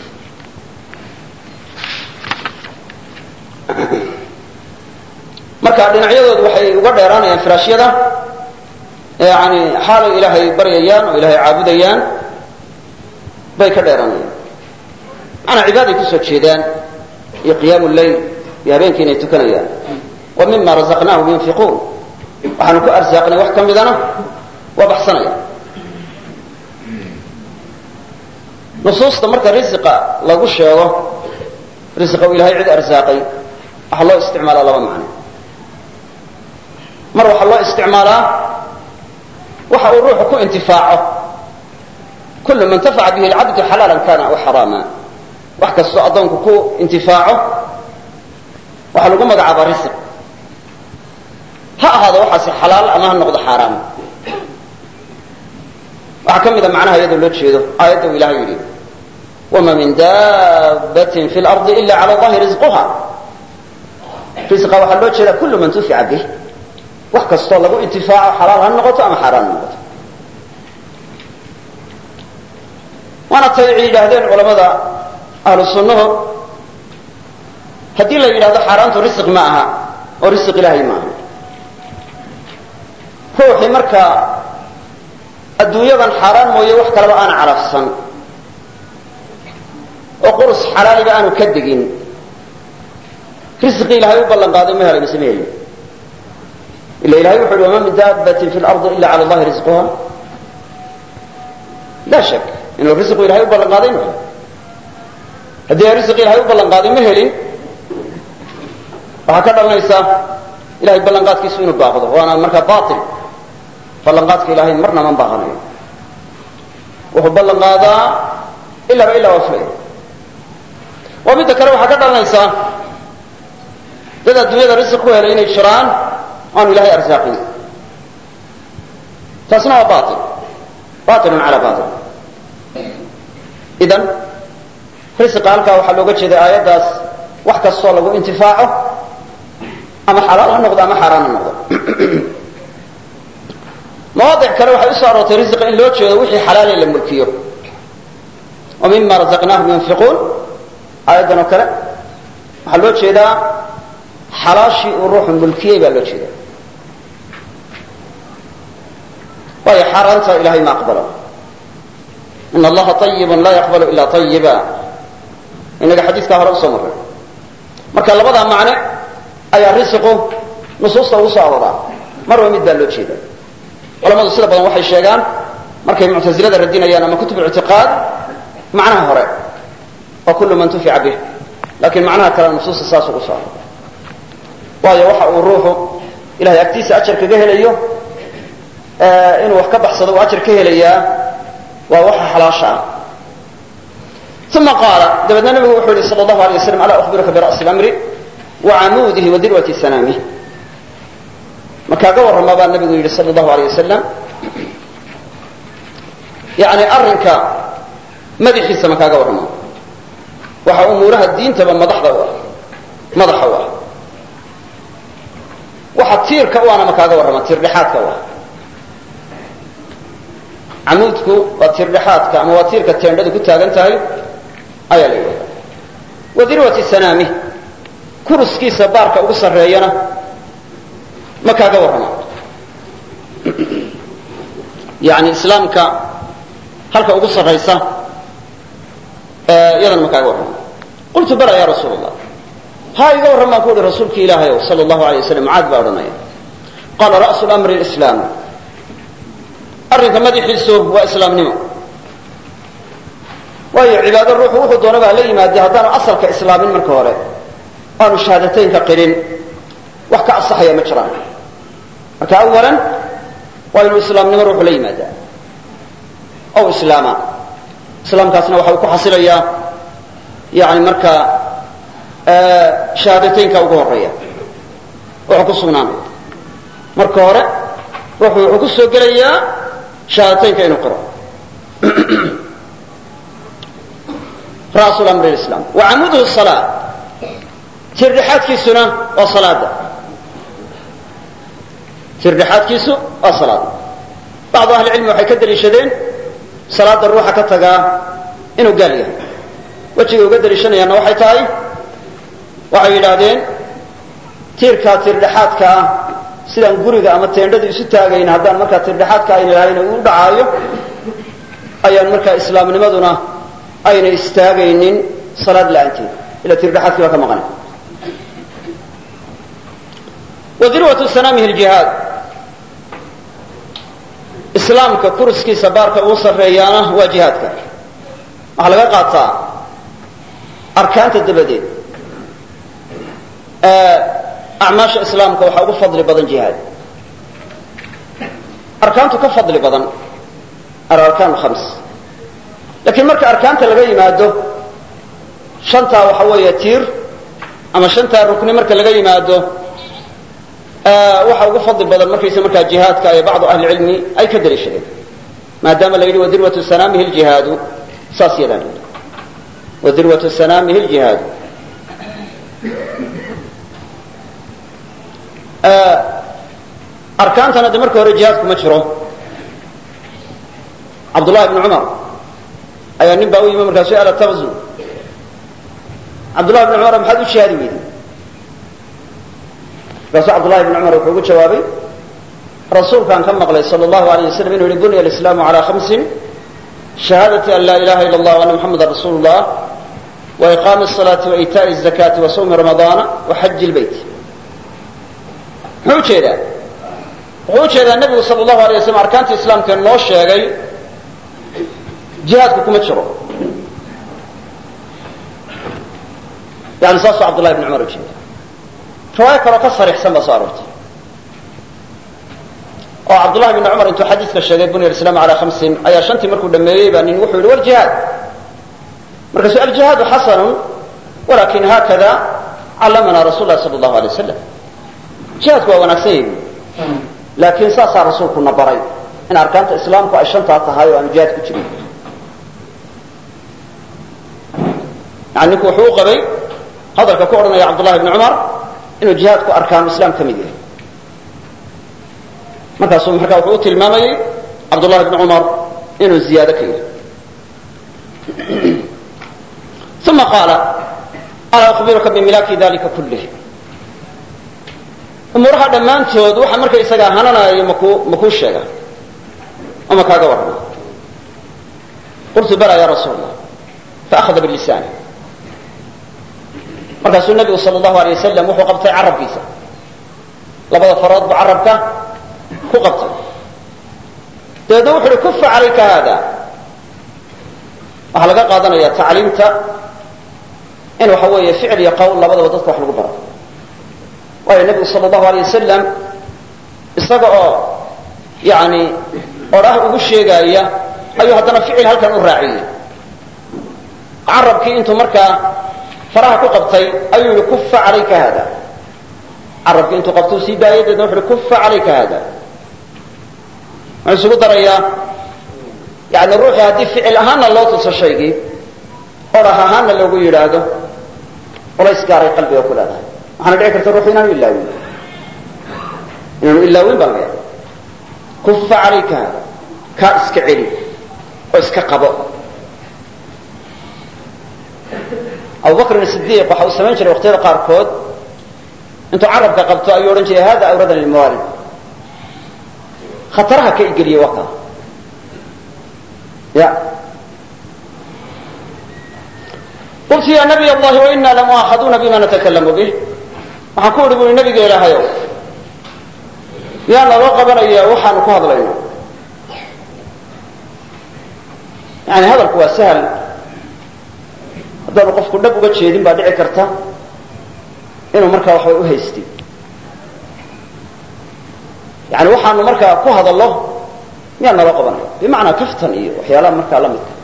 marka dhinacyadoodu waxay uga dheeraanayaan firaashyada yani xaalay ilaahay baryayaan oo ilaahay caabudayaan bay ka dheeraanayaan macanaa cibaaday kusoo jeedaan iyo qiyaamu leyl iyo habeenkii inay tukanayaan wa mima razaqnaahum yunfiquun waxaanu ku arsaaqnay wax ka midana waa baxsanaya nusuusta marka risiqa lagu sheego risiqa uu ilahay cid arsaaqay waxaa loo isticmaalaa laba macno mar waxaa loo isticmaalaa waxa uu ruuxu ku intifaaco kullu man tafaca bihi alcabdu xalaalan kana aw xaraama wax kastoo addoonku ku intifaaco waxaa lagu magacaabaa risiq ha ahaado waxaasi xalaal ama ha noqdo xaaraam waxaa ka mida macnaha iyadoo loo jeedo aayadda uu ilahay yidhi wama min dabbatin fi lardi ila cala allahi rizquha risqa waxaa loo jeedaa kullu man tufica bih wax kastoo lagu intifaaco xalaal ha noqoto ama xaaraan ha noqoto waana tay yidhaahdeen culamada ahlu sunnahu haddii la yidhahdo xaaraantu risiq ma aha oo risiq ilaahay ma aha ruuxii markaa adduunyadan xaaraan mooye wax kaleba aana calafsan oo qurus xalaaliba aanu ka degin risqii ilahay u ballan qaaday ma helay mise ma helin ila ilahay wuxu uhi wama min dabbatin fi lardi ila cala allahi rizquha laa shak inuu risqu ilahay u ballan qaaday ma helin haddii ay risqi ilahay u ballan qaaday ma helin waxaa ka dhalanaysaa ilahay ballanqaadkiisu inuu baaqdo waana markaa bail ballanqaadka ilahay marna ma baaqanayo wuxuu ballan qaadaa ilaaba ilaa waa fulaya waa midda kale waxaa ka dhalanaysaa dad adduunyada risq ku helay inay jiraan aanu ilahay arsaaqin taasna waa bail bailun calaa bail idan risqa halkaa waxaa looga jeeday aayaddaas wax kastoo lagu intifaaco ama xalaal ha noqdo ama xaaraan ha noqdo mawaadic kale waxay usoo aroortay risqa in loo jeedo wixii xalaale la mulkiyo wa mima razaqnaahum yunfiquun aayaddan oo kale waxaa loo jeedaa xalaashii uu ruuxu mulkiyey baa loo jeeda waayo xaaraanta ilahay ma aqbalo in allaha ayibun laa yaqbalu ila ayiba inaga xadiiskaa hore usoo marray marka labadaa macne ayaa risiqu nusuusta ugu soo arooraa marba mid baa loo jeeda culamadu sida badan waxay sheegaan markay muctasilada radinayaan ama kutub ictiqaad macnaha hore waa kullu man tufica bih laakiin macnaha kale nusuusta saas ugu soo arooray waayo waxa uu ruuxu ilahay agtiisa ajar kaga helayo inuu wax ka baxsado uu ajar ka helayaa waa waxa xalaasha ah uma qaala dabeedna nabigu wuxuu yihi sal allahu alay waslam alaa uhbiruka bira'si lamri wacamuudihi wa dirwati sanaamih ma kaaga warrama baa nabigu yidhi sal allahu alay wasalam yani arrinka madaxiisa ma kaaga warrama waxa umuuraha diintaba madaxda u ah madaxa u ah waxa tiirka u ana ma kaaga warrama tiir dhexaadka u ah camuudku waa tiir dhexaadka ama waa tiirka teendhadu ku taagan tahay ayaa la yidhahda wa dirwati sanaamih kuruskiisa baarka ugu sarreeyana ma kaaga warrama yani islaamka halka ugu sarraysa iyadana ma kaaga warrama qultu bala ya rasuul allah ha iga warramaan ku uhi rasuulki ilaahay ow sala allahu alay wasalam mucaad baa odhanaya qaala ra'su lamri lislaam arrinka madaxiisu waa islaamnimo waayo cibaado ruuxu wuxuu doonaba ha la yimaade haddaanu asalka islaamin marka hore aanu shahaadateynka qirin wax ka asaxaya ma jiraan marka awalan waa inuu islaamnimo ruuxu la yimaadaa ow islaama islaamkaasna waxa uu ku xasilayaa yani markaa shahaadateynka ugu horeeya wuxuu ku sugnaanaya marka hore ruuxu wuxuu ku soo gelayaa shahaadateynka inuu qiro ra'su lamri lislam wa camuduhu salaa tirdhexaadkiisuna waa salaada tirdhexaadkiisu waa salaada bacdu ahli cilmi waxay ka daliishadeen salaada ruuxa ka tagaa inuu gaal yahay wejigay uga daliishanayaanna waxay tahay waxay yidhaahdeen tiirkaa tirdhexaadka ah sidaan guriga ama teendhadu isu taagayn haddaan markaa tirdhexaadka ayna lahayna uu dhacaayo ayaan markaa islaamnimaduna ayna istaagaynin salaad la'aanteed ila tirdhexaadkii baa ka maqanay wa dirwatu sanaamihi ljihaad islaamka kuriskiisa baarka ugu sarreeyaana waa jihaadka waxaa laga qaataa arkaanta dabadeed acmaasha islaamka waxaa ugu fadli badan jihaad arkaantu ka fadli badan alarkaan hams laakiin marka arkaanta laga yimaado shantaa waxa weeye tiir ama shantaa rukni marka laga yimaado waxa ugu fadli badan markaysa markaa jihaadka ay bacdu ahli cilmi ay ka daliishadeen maadaama la yidhi wadirwatu sanaamihi ljihaadu saas yadaan yidhi wadirwatu sanaamihi ljihaadu arkaantana de marka hore jihaadku ma jiro cabdullahi bni cumar ayaa nin baa u yimi markaasu ala taqzu cabdullahi bni cumar maxaad u jihaadi weyday markaasuu cabdullahi bni cumar wuxuu ugu jawaabay rasuulkaan ka maqlay sala allahu alayh wasalam inuu yihi bunya alislaamu calaa khamsin shahaadati an laa ilaha ila allah ana muxamadan rasuulu llah wa iqaami asalaati wa iitaai azakaati wa sawmi ramadaana wa xaji lbeyt muxuu ujeedaa wuxuu ujeedaa nebigu sala allahu alay waslam arkaanta islaamka noo sheegay jihaadku kuma jiro yani saasuu cabdullahi bni cumar ujeeda riwaayo kaloo ka sariixsan baa soo aroortay oo cabdullahi bni cumar intuu xadiiska sheegay bunya alislaamu calaa khamsin ayaa shantii markuu dhameeyey baa nin wuxuu yihi waljihaad markaasu aljihaadu xasanun walakin haakada callamana rasul lahi sala allahu alay wasalam jihaadku waa wanaagsan yahi laakiin saasaa rasuulkuna baray in arkaanta islaamku ay shantaa tahay oo aanu jihaad ku jirin yani ninku wuxuu u qabay hadalka ku odhanaya cabdullahi bni cumar inuu jihaadku arkaanu islaam ka mid yahay markaasuu markaa wuxuu u tilmaamayey cabdullahi bni cumar inuu ziyaado ka yahay uma qaala alaa ukhbiruka bimilaaki dalika kullih umuuraha dhammaantood waxa markaysagaa hananayo maku makuu sheega oo ma kaaga warrama qultu bala ya rasuul allah faahada bilisaani markaasuu nabigu sala allahu alay wasalam wuxuu qabtay carabkiisa labada farood buu carabka ku qabtay dabeedna wuxu uhi kufa calayka haada waxaa laga qaadanaya tacliimta in waxa weeye ficil iyo qowl labadaba dadka wax lagu baro waayo nebigu sala allahu alay wasalam isaga oo yani odhah ugu sheegaaya ayuu haddana ficil halkan u raaciyey carabkii intuu markaa faraha ku qabtay ayuu yihi kufa calayka haada carabkii intuu qabtuu sii daayay deedna wuxu uhi kufa calayka haada wuxuu isugu darayaa yani ruuxii haddii ficil ahaanna loo tuso shaygii odhah ahaanna loogu yidhaahdo culays gaaray qalbiga ku leedahay waxaana dhici karta ruuxu inaanu ilaawin inaanu ilaawin baa laga yaaba kufa calayka haada kaa iska celi oo iska qabo abubakrin sidiiq waxa uu samayn jiray waqtiyada qaarkood intuu carabka qabto ayuu odhan jiray hada awradan lilmawaalid khataraha ka igeliye waka ya qultu ya nabiy allahi waina lamuaahaduuna bima natakalamu bih waxaan ku idhi bui nabiga ilaahayow miyaa naloo qabanaya waxaanu ku hadlayno yani hadalku waa sahal haddaanu qofku dhab uga jeedin baa dhici karta inuu markaa waxbay u haystay yani waxaanu markaa ku hadallo miyaa naloo qabanaya bimacnaa kaftan iyo waxyaalaha markaa la midka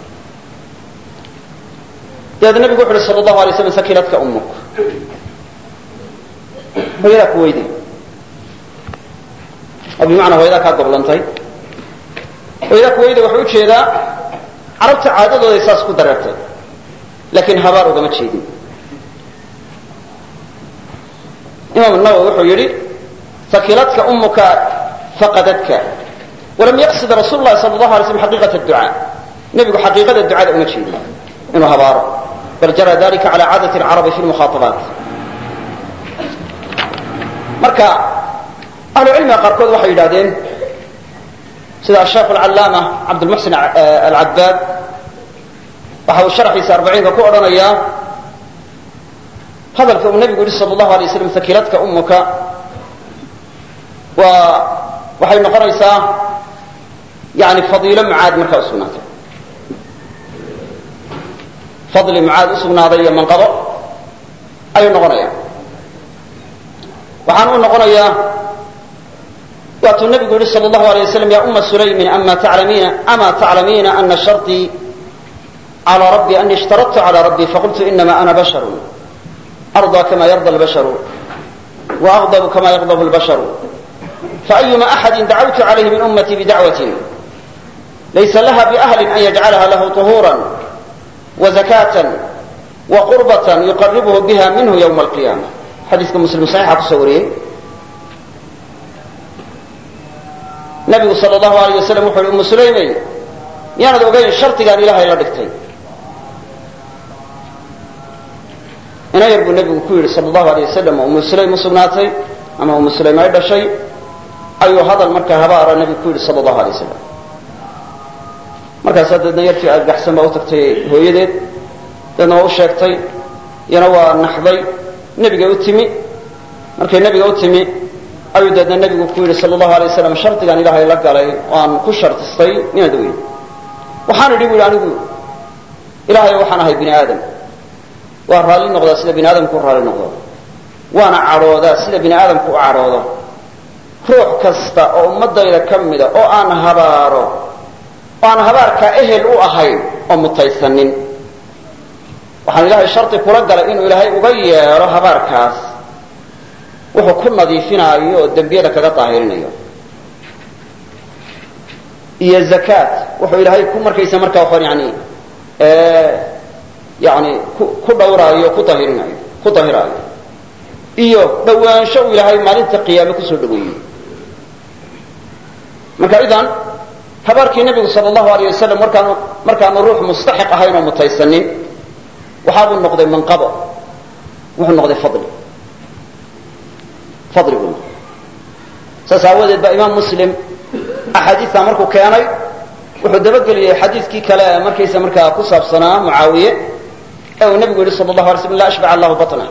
dabeed nabigu wuxu uhi sala allahu alay slam sakiladka ummuk hooyadaa ku weyday oo bimacnaa hooyadaa kaa goblantay hooyadaa ku weyday waxuu ujeedaa carabta caadadooday saas ku dareertay laakiin habaar ugama jeedin imaam nawowi wuxuu yidhi sakiladka ummuka faqadadka walam yaqsid rasuulu lahi sala allahu alay slam xaqiiqata ducaa nebigu xaqiiqada ducada uma jeedin inuu habaaro bal jara dalika cala caadati alcarabi fi lmukhaatabaat marka ahlu cilmiga qaarkood waxay yidhahdeen sida asheekh alcallaama cabdulmuxsin alcabaad waxa uu sharaxiisa arbaciinka ku odhanayaa hadalka uu nabigu yihi sala allahu alay waslam sakiladka ummuka waa waxay noqonaysaa yani fadiilo mucaad markaa usugnaatay fadli mucaad usugnaaday iyo manqabo ayuu noqonayaa waxaan u noqonayaa waatuu nabigu yihi sala allahu alay wasalam ya uma sulaymin ama taclamiina ama taclamiina ana sharطii على ربي أني اشترطت على ربي فقلت إنما أنا بشر أرضى كما يرضى البشر وأغضب كما يغضب البشر فأيما أحد دعوت عليه من أمتي بدعوة ليس لها بأهل أن يجعلها له طهورا وزكاة وقربة يقربه بها منه يوم القيامة. حديث مسلم صحيح تصورين نبي صلى الله عليه وسلم وحول أم سليمي يعني ذو قيل الشرط قال إلهي لا دكتين إنا يربو النبي كوير صلى الله عليه وسلم وأم سليم صبناتي أما أم سليم أيضا شيء أي هذا المركة هبار النبي كوير صلى الله عليه وسلم مركة سادتنا يرفع أحسن ما أتكتي هو يدد لأنه أشيكتي ينوى النحضي نبي أتمي مركة النبي أتمي أيضا النبي كوير صلى الله عليه وسلم شرط قال إلهي لك علي وأن كشرط استي نادوين وحان يقول أن يقول إلهي وحان هاي بني آدم وأرهالي النقضة سيدة بني آدم كورهالي النقضة وأنا عروضة سيدة بني آدم كو عروضة روح كستا أو مدى إلى كمدة أو أنا هبارو وأنا هبار كأهل أو أهين أو متيسنين وحان إلهي الشرط كورقل إنه إلهي أغير هبار كاس وحو كل نظيفين أيو الدنبية لك طاهرين أيو إيا الزكاة وحو إلهي كل مركيسة مركة وخوان يعني آه يعني كل دورة أيو كطهرين أيو كطهر أيو إيو دوان شو إلهي مالين تقيامي كسر دوين مكا إذن هباركي النبي صلى الله عليه وسلم مركان مركان الروح مستحق أهين ومتيسنين وحاول النقضي من قبل وحو النقضي فضل فضل قلنا سأساود بإمام مسلم أحاديث مركو كاني وحو دبق لي حديث كي كلا مركيس مركا قصة بصناة معاوية أو النبي صلى الله عليه وسلم لا أشبع الله بطنه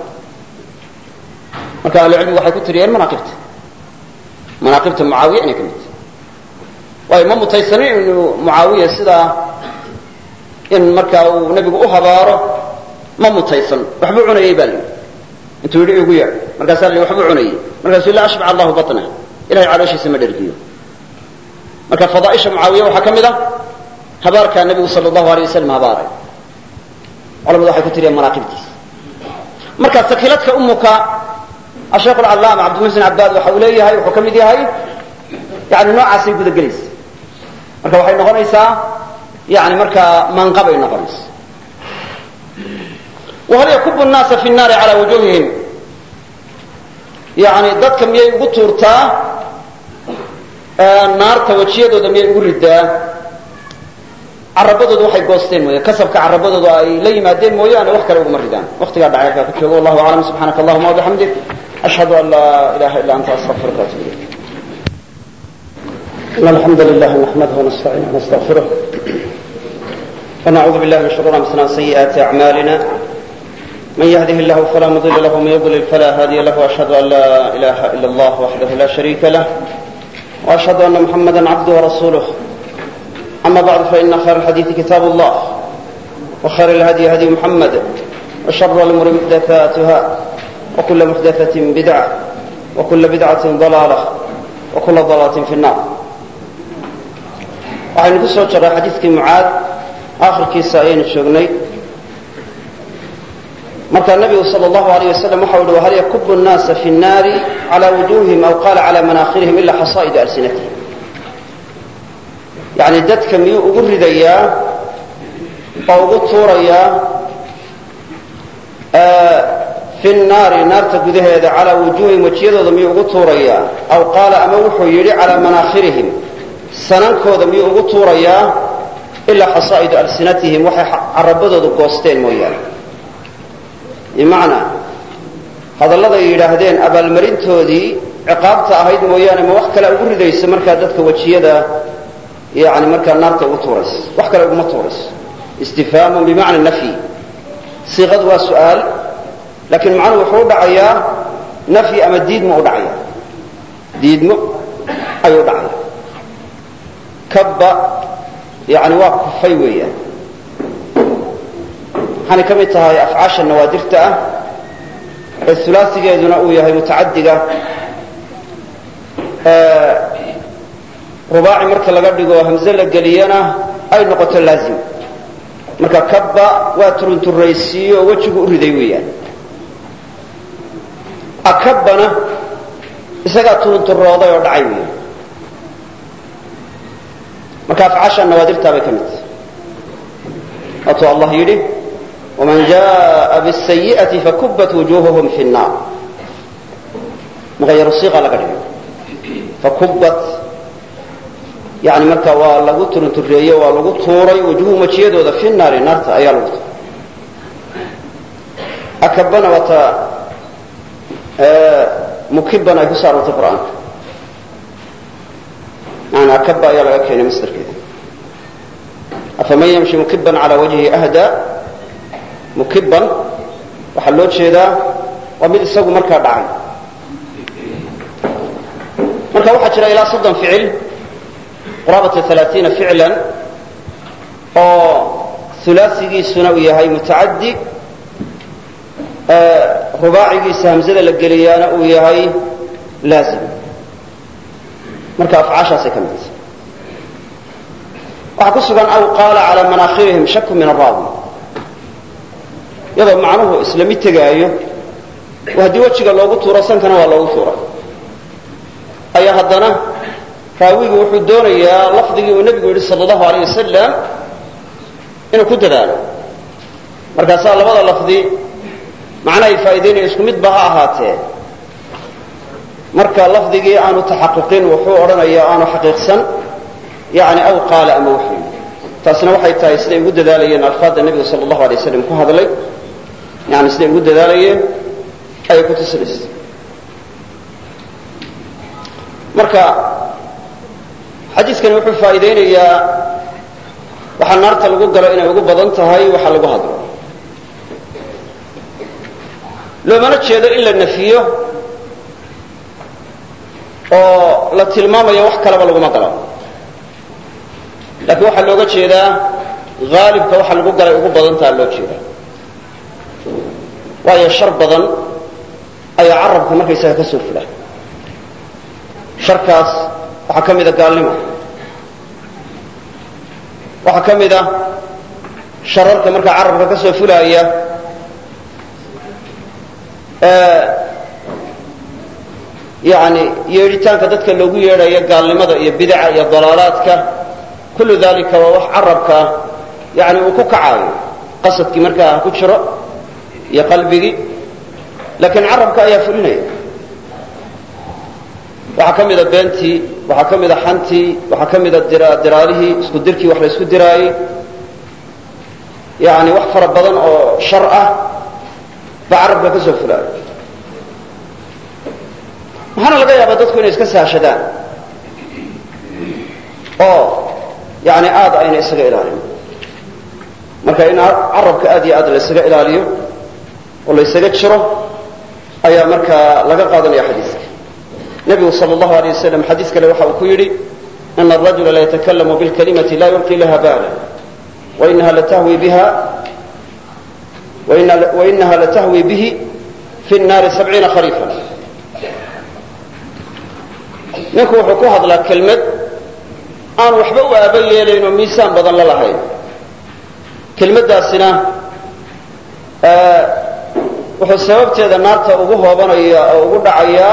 مركا العلم وحي كنت ريال مناقبت مناقبت معاوية أنا كنت وإمام متيسرين إنه معاوية سيدا إن مركا ونبي أهباره ما متيسن وحبوعنا يبالي انتو يريد يقول مركا سأل لي وحبوعنا مركا سأل لا أشبع الله بطنه إلهي على شيء سمى درقيه مركا فضائش معاوية وحكم ذا هبار كان النبي صلى الله عليه وسلم هباره على مدى حكو تريد مناقبتي مركا ثقلتك أمك الشيخ العلامة عبد المحسن عباد وحوليه هاي وحكم ذي هاي يعني نوع عسيب ذا قليس مركا وحي نغنيسا يعني مركا منقبي نغنيس وهل يكب الناس في النار على وجوههم يعني ذاتك مياه يقطرتا النار توجيهدو دم يقردا عربدود waxay goosteen mooyee kasabka carabadoodu ay la yimaadeen mooyaan wax kale ugu maridaan waqtiga dhacayka ka joogo wallahu a'lam subhanaka allahumma wa bihamdik ashhadu an la ilaha illa anta astaghfiruka wa atubu ilayk alhamdulillah nahmaduhu wa nasta'inuhu wa nastaghfiruh wa na'udhu billahi min shururi anfusina wa sayyiati a'malina من يهده الله فلا مضل له ومن يضلل فلا هادي له واشهد ان لا اله الا الله وحده لا شريك له وأشهد أن محمدا عبده ورسوله أما بعد فإن خير الحديث كتاب الله وخير الهدي هدي محمد وشر الأمور محدثاتها وكل محدثة بدعة وكل بدعة ضلالة وكل ضلالة في النار. وعن قصة جرى حديث معاذ آخر كيسائين الشغني مركا النبي صلى الله عليه وسلم وحوله وهل يكب الناس في النار على وجوههم أو قال على مناخرهم إلا حصائد ألسنتهم يعني دتك ميو أقرد إياه أو أقطور إياه آه في النار نار تقذها إذا على وجوههم وتشيذوا ميو أقطور إياه أو قال أموحوا يلي على مناخرهم سننكو ميو أقطور إياه إلا حصائد ألسنتهم وحي عربضوا دقوستين مويان بمعنى هذا الذي يراهدين أبا المرين تودي عقابته أهيد مويانا ما وحكا لا أقول ليس مركا دتك وجهيدا يعني مركا النار تورس وحكا لا أقول تورس استفهام بمعنى النفي صيغة وسؤال لكن معنى وحور دعيا نفي أما الديد مو دعيا ديد مو أيو دعيا كب يعني واقف فيويا حنا كمتها أفعاش النوادرتة الثلاثي جايزنا أويا هي متعددة آه رباعي مركز لقبل همزة لقليانا أي نقطة لازم marka kabba waa turunturaysiiyo wejigu u riday weeyaan akabbana isagaa turunturooday oo dhacay weeyaan marka afcaasha nawaadirtaa bay ka mid tahay waatuu allah yidhi waman jaa'a bisayi'ati fakubbat wujuuhuhum fi nnaar muqayaru siiqa laga dhigay fakubbat yani marka waa lagu turuntureeye waa lagu tuuray wujuuhu wajiyadooda fi naari naarta ayaa lagu tuuray akabbana wata mukibban ay ku saarantay qur'aanka yani akabba ayaa laga keenay masdarkeeda afaman yamshi mukibban calaa wajhihi ahda mukibban waxaa loo jeedaa waa mid isagu markaa dhacay marka waxaa jira ilaa soddon ficil quraabata alaaiina ficlan oo hulaasigiisuna uu yahay mutacaddi rubaacigiisa hamzada la geliyaana uu yahay laazim marka afcaashaasay ka midta waxaa ku sugan aw qaala calaa manaakhirihim shaku min araawi iyadoo macnuhu isla mid tegaayo oo haddii wejiga loogu tuuro sankana waa loogu tuura ayaa haddana raawigu wuxuu doonayaa lafdigii uu nebigu yidhi sala allahu alayh wasalam inuu ku dadaalo markaasaa labada lafdi macnahay faa'idaynaya isku midba ha ahaatee marka lafdigii aanu taxaquqin wuxuu odhanayaa aanu xaqiiqsan yani aw qaala ama wuxuu yidhi taasina waxay tahay siday ugu dadaalayeen alfaadda nebiga sala allahu alay wasalam ku hadlay yani siday ugu dadaalayeen ayay ku tusinaysa marka xadiiskani wuxuu faa'iidaynayaa waxaa naarta lagu galo inay ugu badan tahay waxa lagu hadlo loomana jeedo in la nafiyo oo la tilmaamayo wax kaleba laguma galo laakiin waxaa looga jeedaa haalibka waxa lagu galay ugu badantaa loo jeedaa waayo shar badan ayaa carabka markaysaga ka soo fula sharkaas waxaa ka mida gaalnimo waxaa ka mida shararka markaa carabka ka soo fulaaya yani yeedhitaanka dadka loogu yeedhayo gaalnimada iyo bidaca iyo dalaalaadka kullu dalika waa wax carabka yani uu ku kacaayo qasadkii markaa ha ku jiro iyo qalbigii laakiin carabka ayaa fulinaya waxaa ka mida beentii waxaa ka mida xantii waxaa ka mida diraalihii isku dirkii wax la isku diraayey yani wax fara badan oo shar ah baa carabka ka soo fulaayo waxaana laga yaabaa dadku inay iska saashadaan oo yani aad ayna isaga ilaalin marka in carabka aad iyo aad la ysaga ilaaliyo oo la ysaga jiro ayaa markaa laga qaadanaya xadiiska nebigu sal allahu alay wasalam xadiis kale waxa uu ku yidhi ina arajula la yatakalamu bilkalimati la yulqi laha bala wainaha latahwi biha wainaha latahwi bihi fi nnaari sabciina khariifan ninku wuxuu ku hadlaa kelmad aan waxba u aaba yeelayn oo miisaan badan la lahayn kelmaddaasina wuxuu sababteeda naarta ugu hoobanaya oo ugu dhacayaa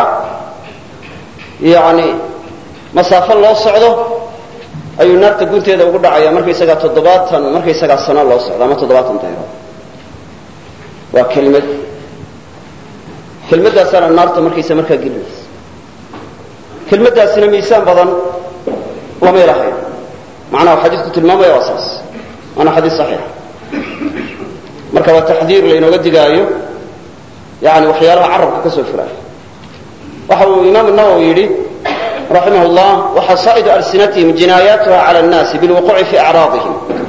yani masaafo loo socdo ayuu naarta gunteeda ugu dhacaya markaysagaa toddobaatan markaysagaa sano loo socdo ama toddobaatan dayro waa kelmad kelmaddaasaana naarta markaysa markaa gelinaysa kelmaddaasina miisaan badan lamay lahayn macnaha xadiisku tilmaamaya waa saas waana xadiis saxiixa marka waa taxdiir laynooga digaayo yani waxyaalaha carabka ka soo fulaayo waxa uu imaam الnawowi yidhi raximah اllah waxasaa'idu alsinatihim jinaayaatuha cala الnaasi bilwuquuci fi acraadihim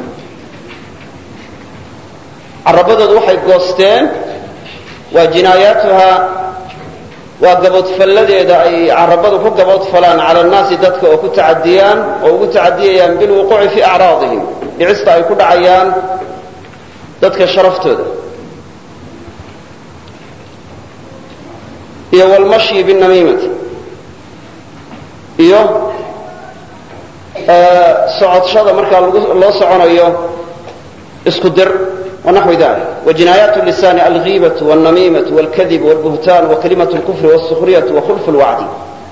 carabadoodu waxay goosteen waa jinaayaatuha waa gaboodfalladeeda ay carabadu ku gaboodfalaan cala annaasi dadka oo ku tacadiyaan oo ugu tacadiyayaan bilwuquuci fi acraadihim dhicista ay ku dhacayaan dadka sharaftooda iyo walmashyi binnamiimati iyo socoshada markaa loo soconayo isku dir ونحو ذلك وجنايات اللسان الغيبة والنميمة والكذب والبهتان وكلمة الكفر والسخرية وخلف الوعد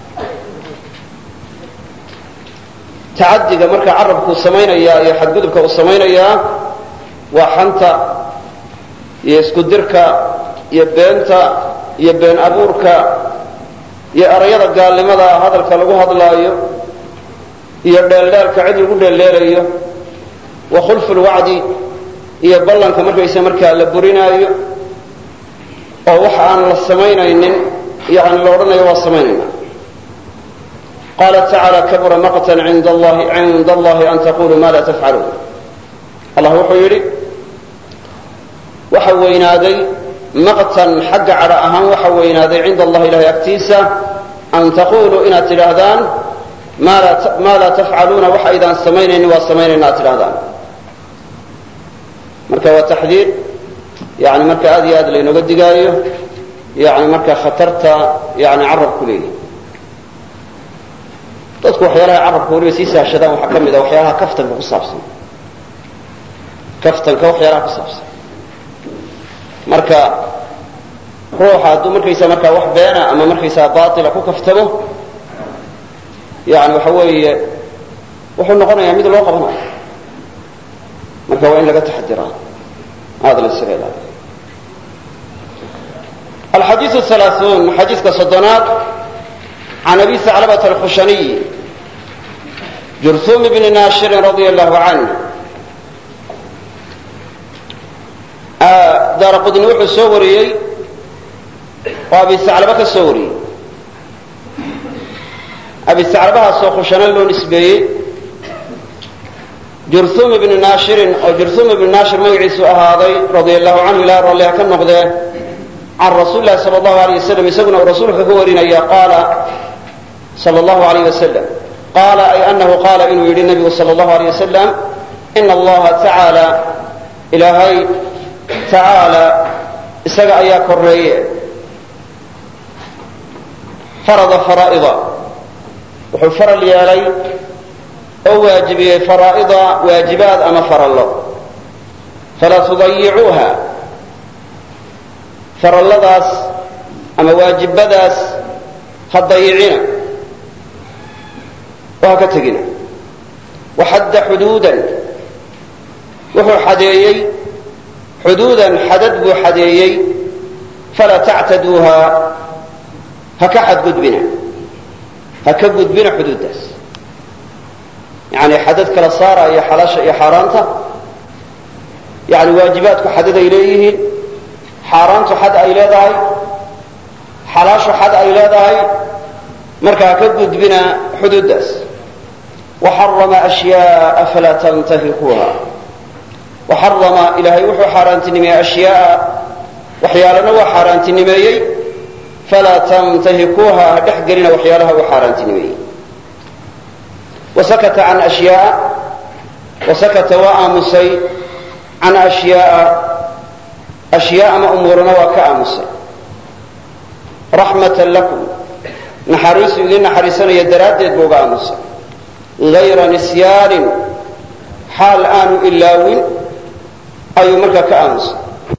تعدق مركا عربك السمينيا يا حد قدبك السمينيا وحنت يسكدرك يبينت يبين أبورك يا أريضك قال لماذا هذا الكلام هذا لا يدلالك عد يقول دلالي وخلف الوعد iyo ballanka markaysa markaa la burinayo oo waxa aan la samaynaynin yaani la oranayo waa samaynayna qala ta'ala kabura maqtan 'inda Allah 'inda Allah an taqulu ma la taf'alun Allah wuxuu yiri waxa weynaaday maqtan xagga cara ahaan waxa weynaaday 'inda Allah ilahi agtiisa an taqulu ina tirahdaan ma la ma la taf'aluna waxa idan samaynaynin waa samaynayna tirahdaan marka waa taxdiir yani marka aad iyo aad laynooga digaayo yani marka khatarta yani carabku leeyahay dadku waxyaalaha carabku weliba sii saashadaan waxaa ka mid a waxyaalaha kaftanka ku saabsan kaftanka waxyaalaha ku saabsan marka ruuxa hadduu markaysa markaa wax beena ama markaysaa baatila ku kaftamo yani waxa weeye wuxuu noqonayaa mid loo qabanayo marka waa in laga taxadiraa هذا السؤال الحديث الثلاثون حديث كصدنات عن أبي ثعلبة الخشني جرثوم بن ناشر رضي الله عنه آه دار قدن وحو السوري وأبي ثعلبة السوري أبي ثعلبة الخشني له نسبي جرثوم بن ناشر أو جرثوم بن ناشر مجلس هذا رضي الله عنه لا رضي كان نقضي عن رسول الله صلى الله عليه وسلم يسقنا ورسوله هو رنيا قال صلى الله عليه وسلم قال أي أنه قال إنه يريد النبي صلى الله عليه وسلم إن الله تعالى إلهي تعالى استقع إياك الرئي فرض فرائض وحفر لي علي أو واجبية فرائض واجبات أما فر الله فلا تضيعوها فر الله داس أما واجب داس هتضيعنا وهكتجنا وحد حدودا وهو حديي حدودا حدد حديي فلا تعتدوها هكحد قد بنا هكقد بنا حدود داس يعني حدد كلا صار يا حلاش يا حرانته يعني واجباتك حدد إليه حرانته حد إليه حلاش حد إليه مركا كبد بنا حدود داس وحرم أشياء فلا تنتهكوها وحرم إلهي وحو حارانتنمي أشياء وحيالنا وحارانتنمي فلا تنتهكوها دحقرنا وحيالها وحارانتنمي وسكت عن أشياء وسكت وآمسي عن أشياء أشياء ما أمورنا وكآمسي رحمة لكم نحريس إذن نحريسنا يدراد يدبوغ آمسي غير نسيان حال آن إلا وين أي مركة كآمسي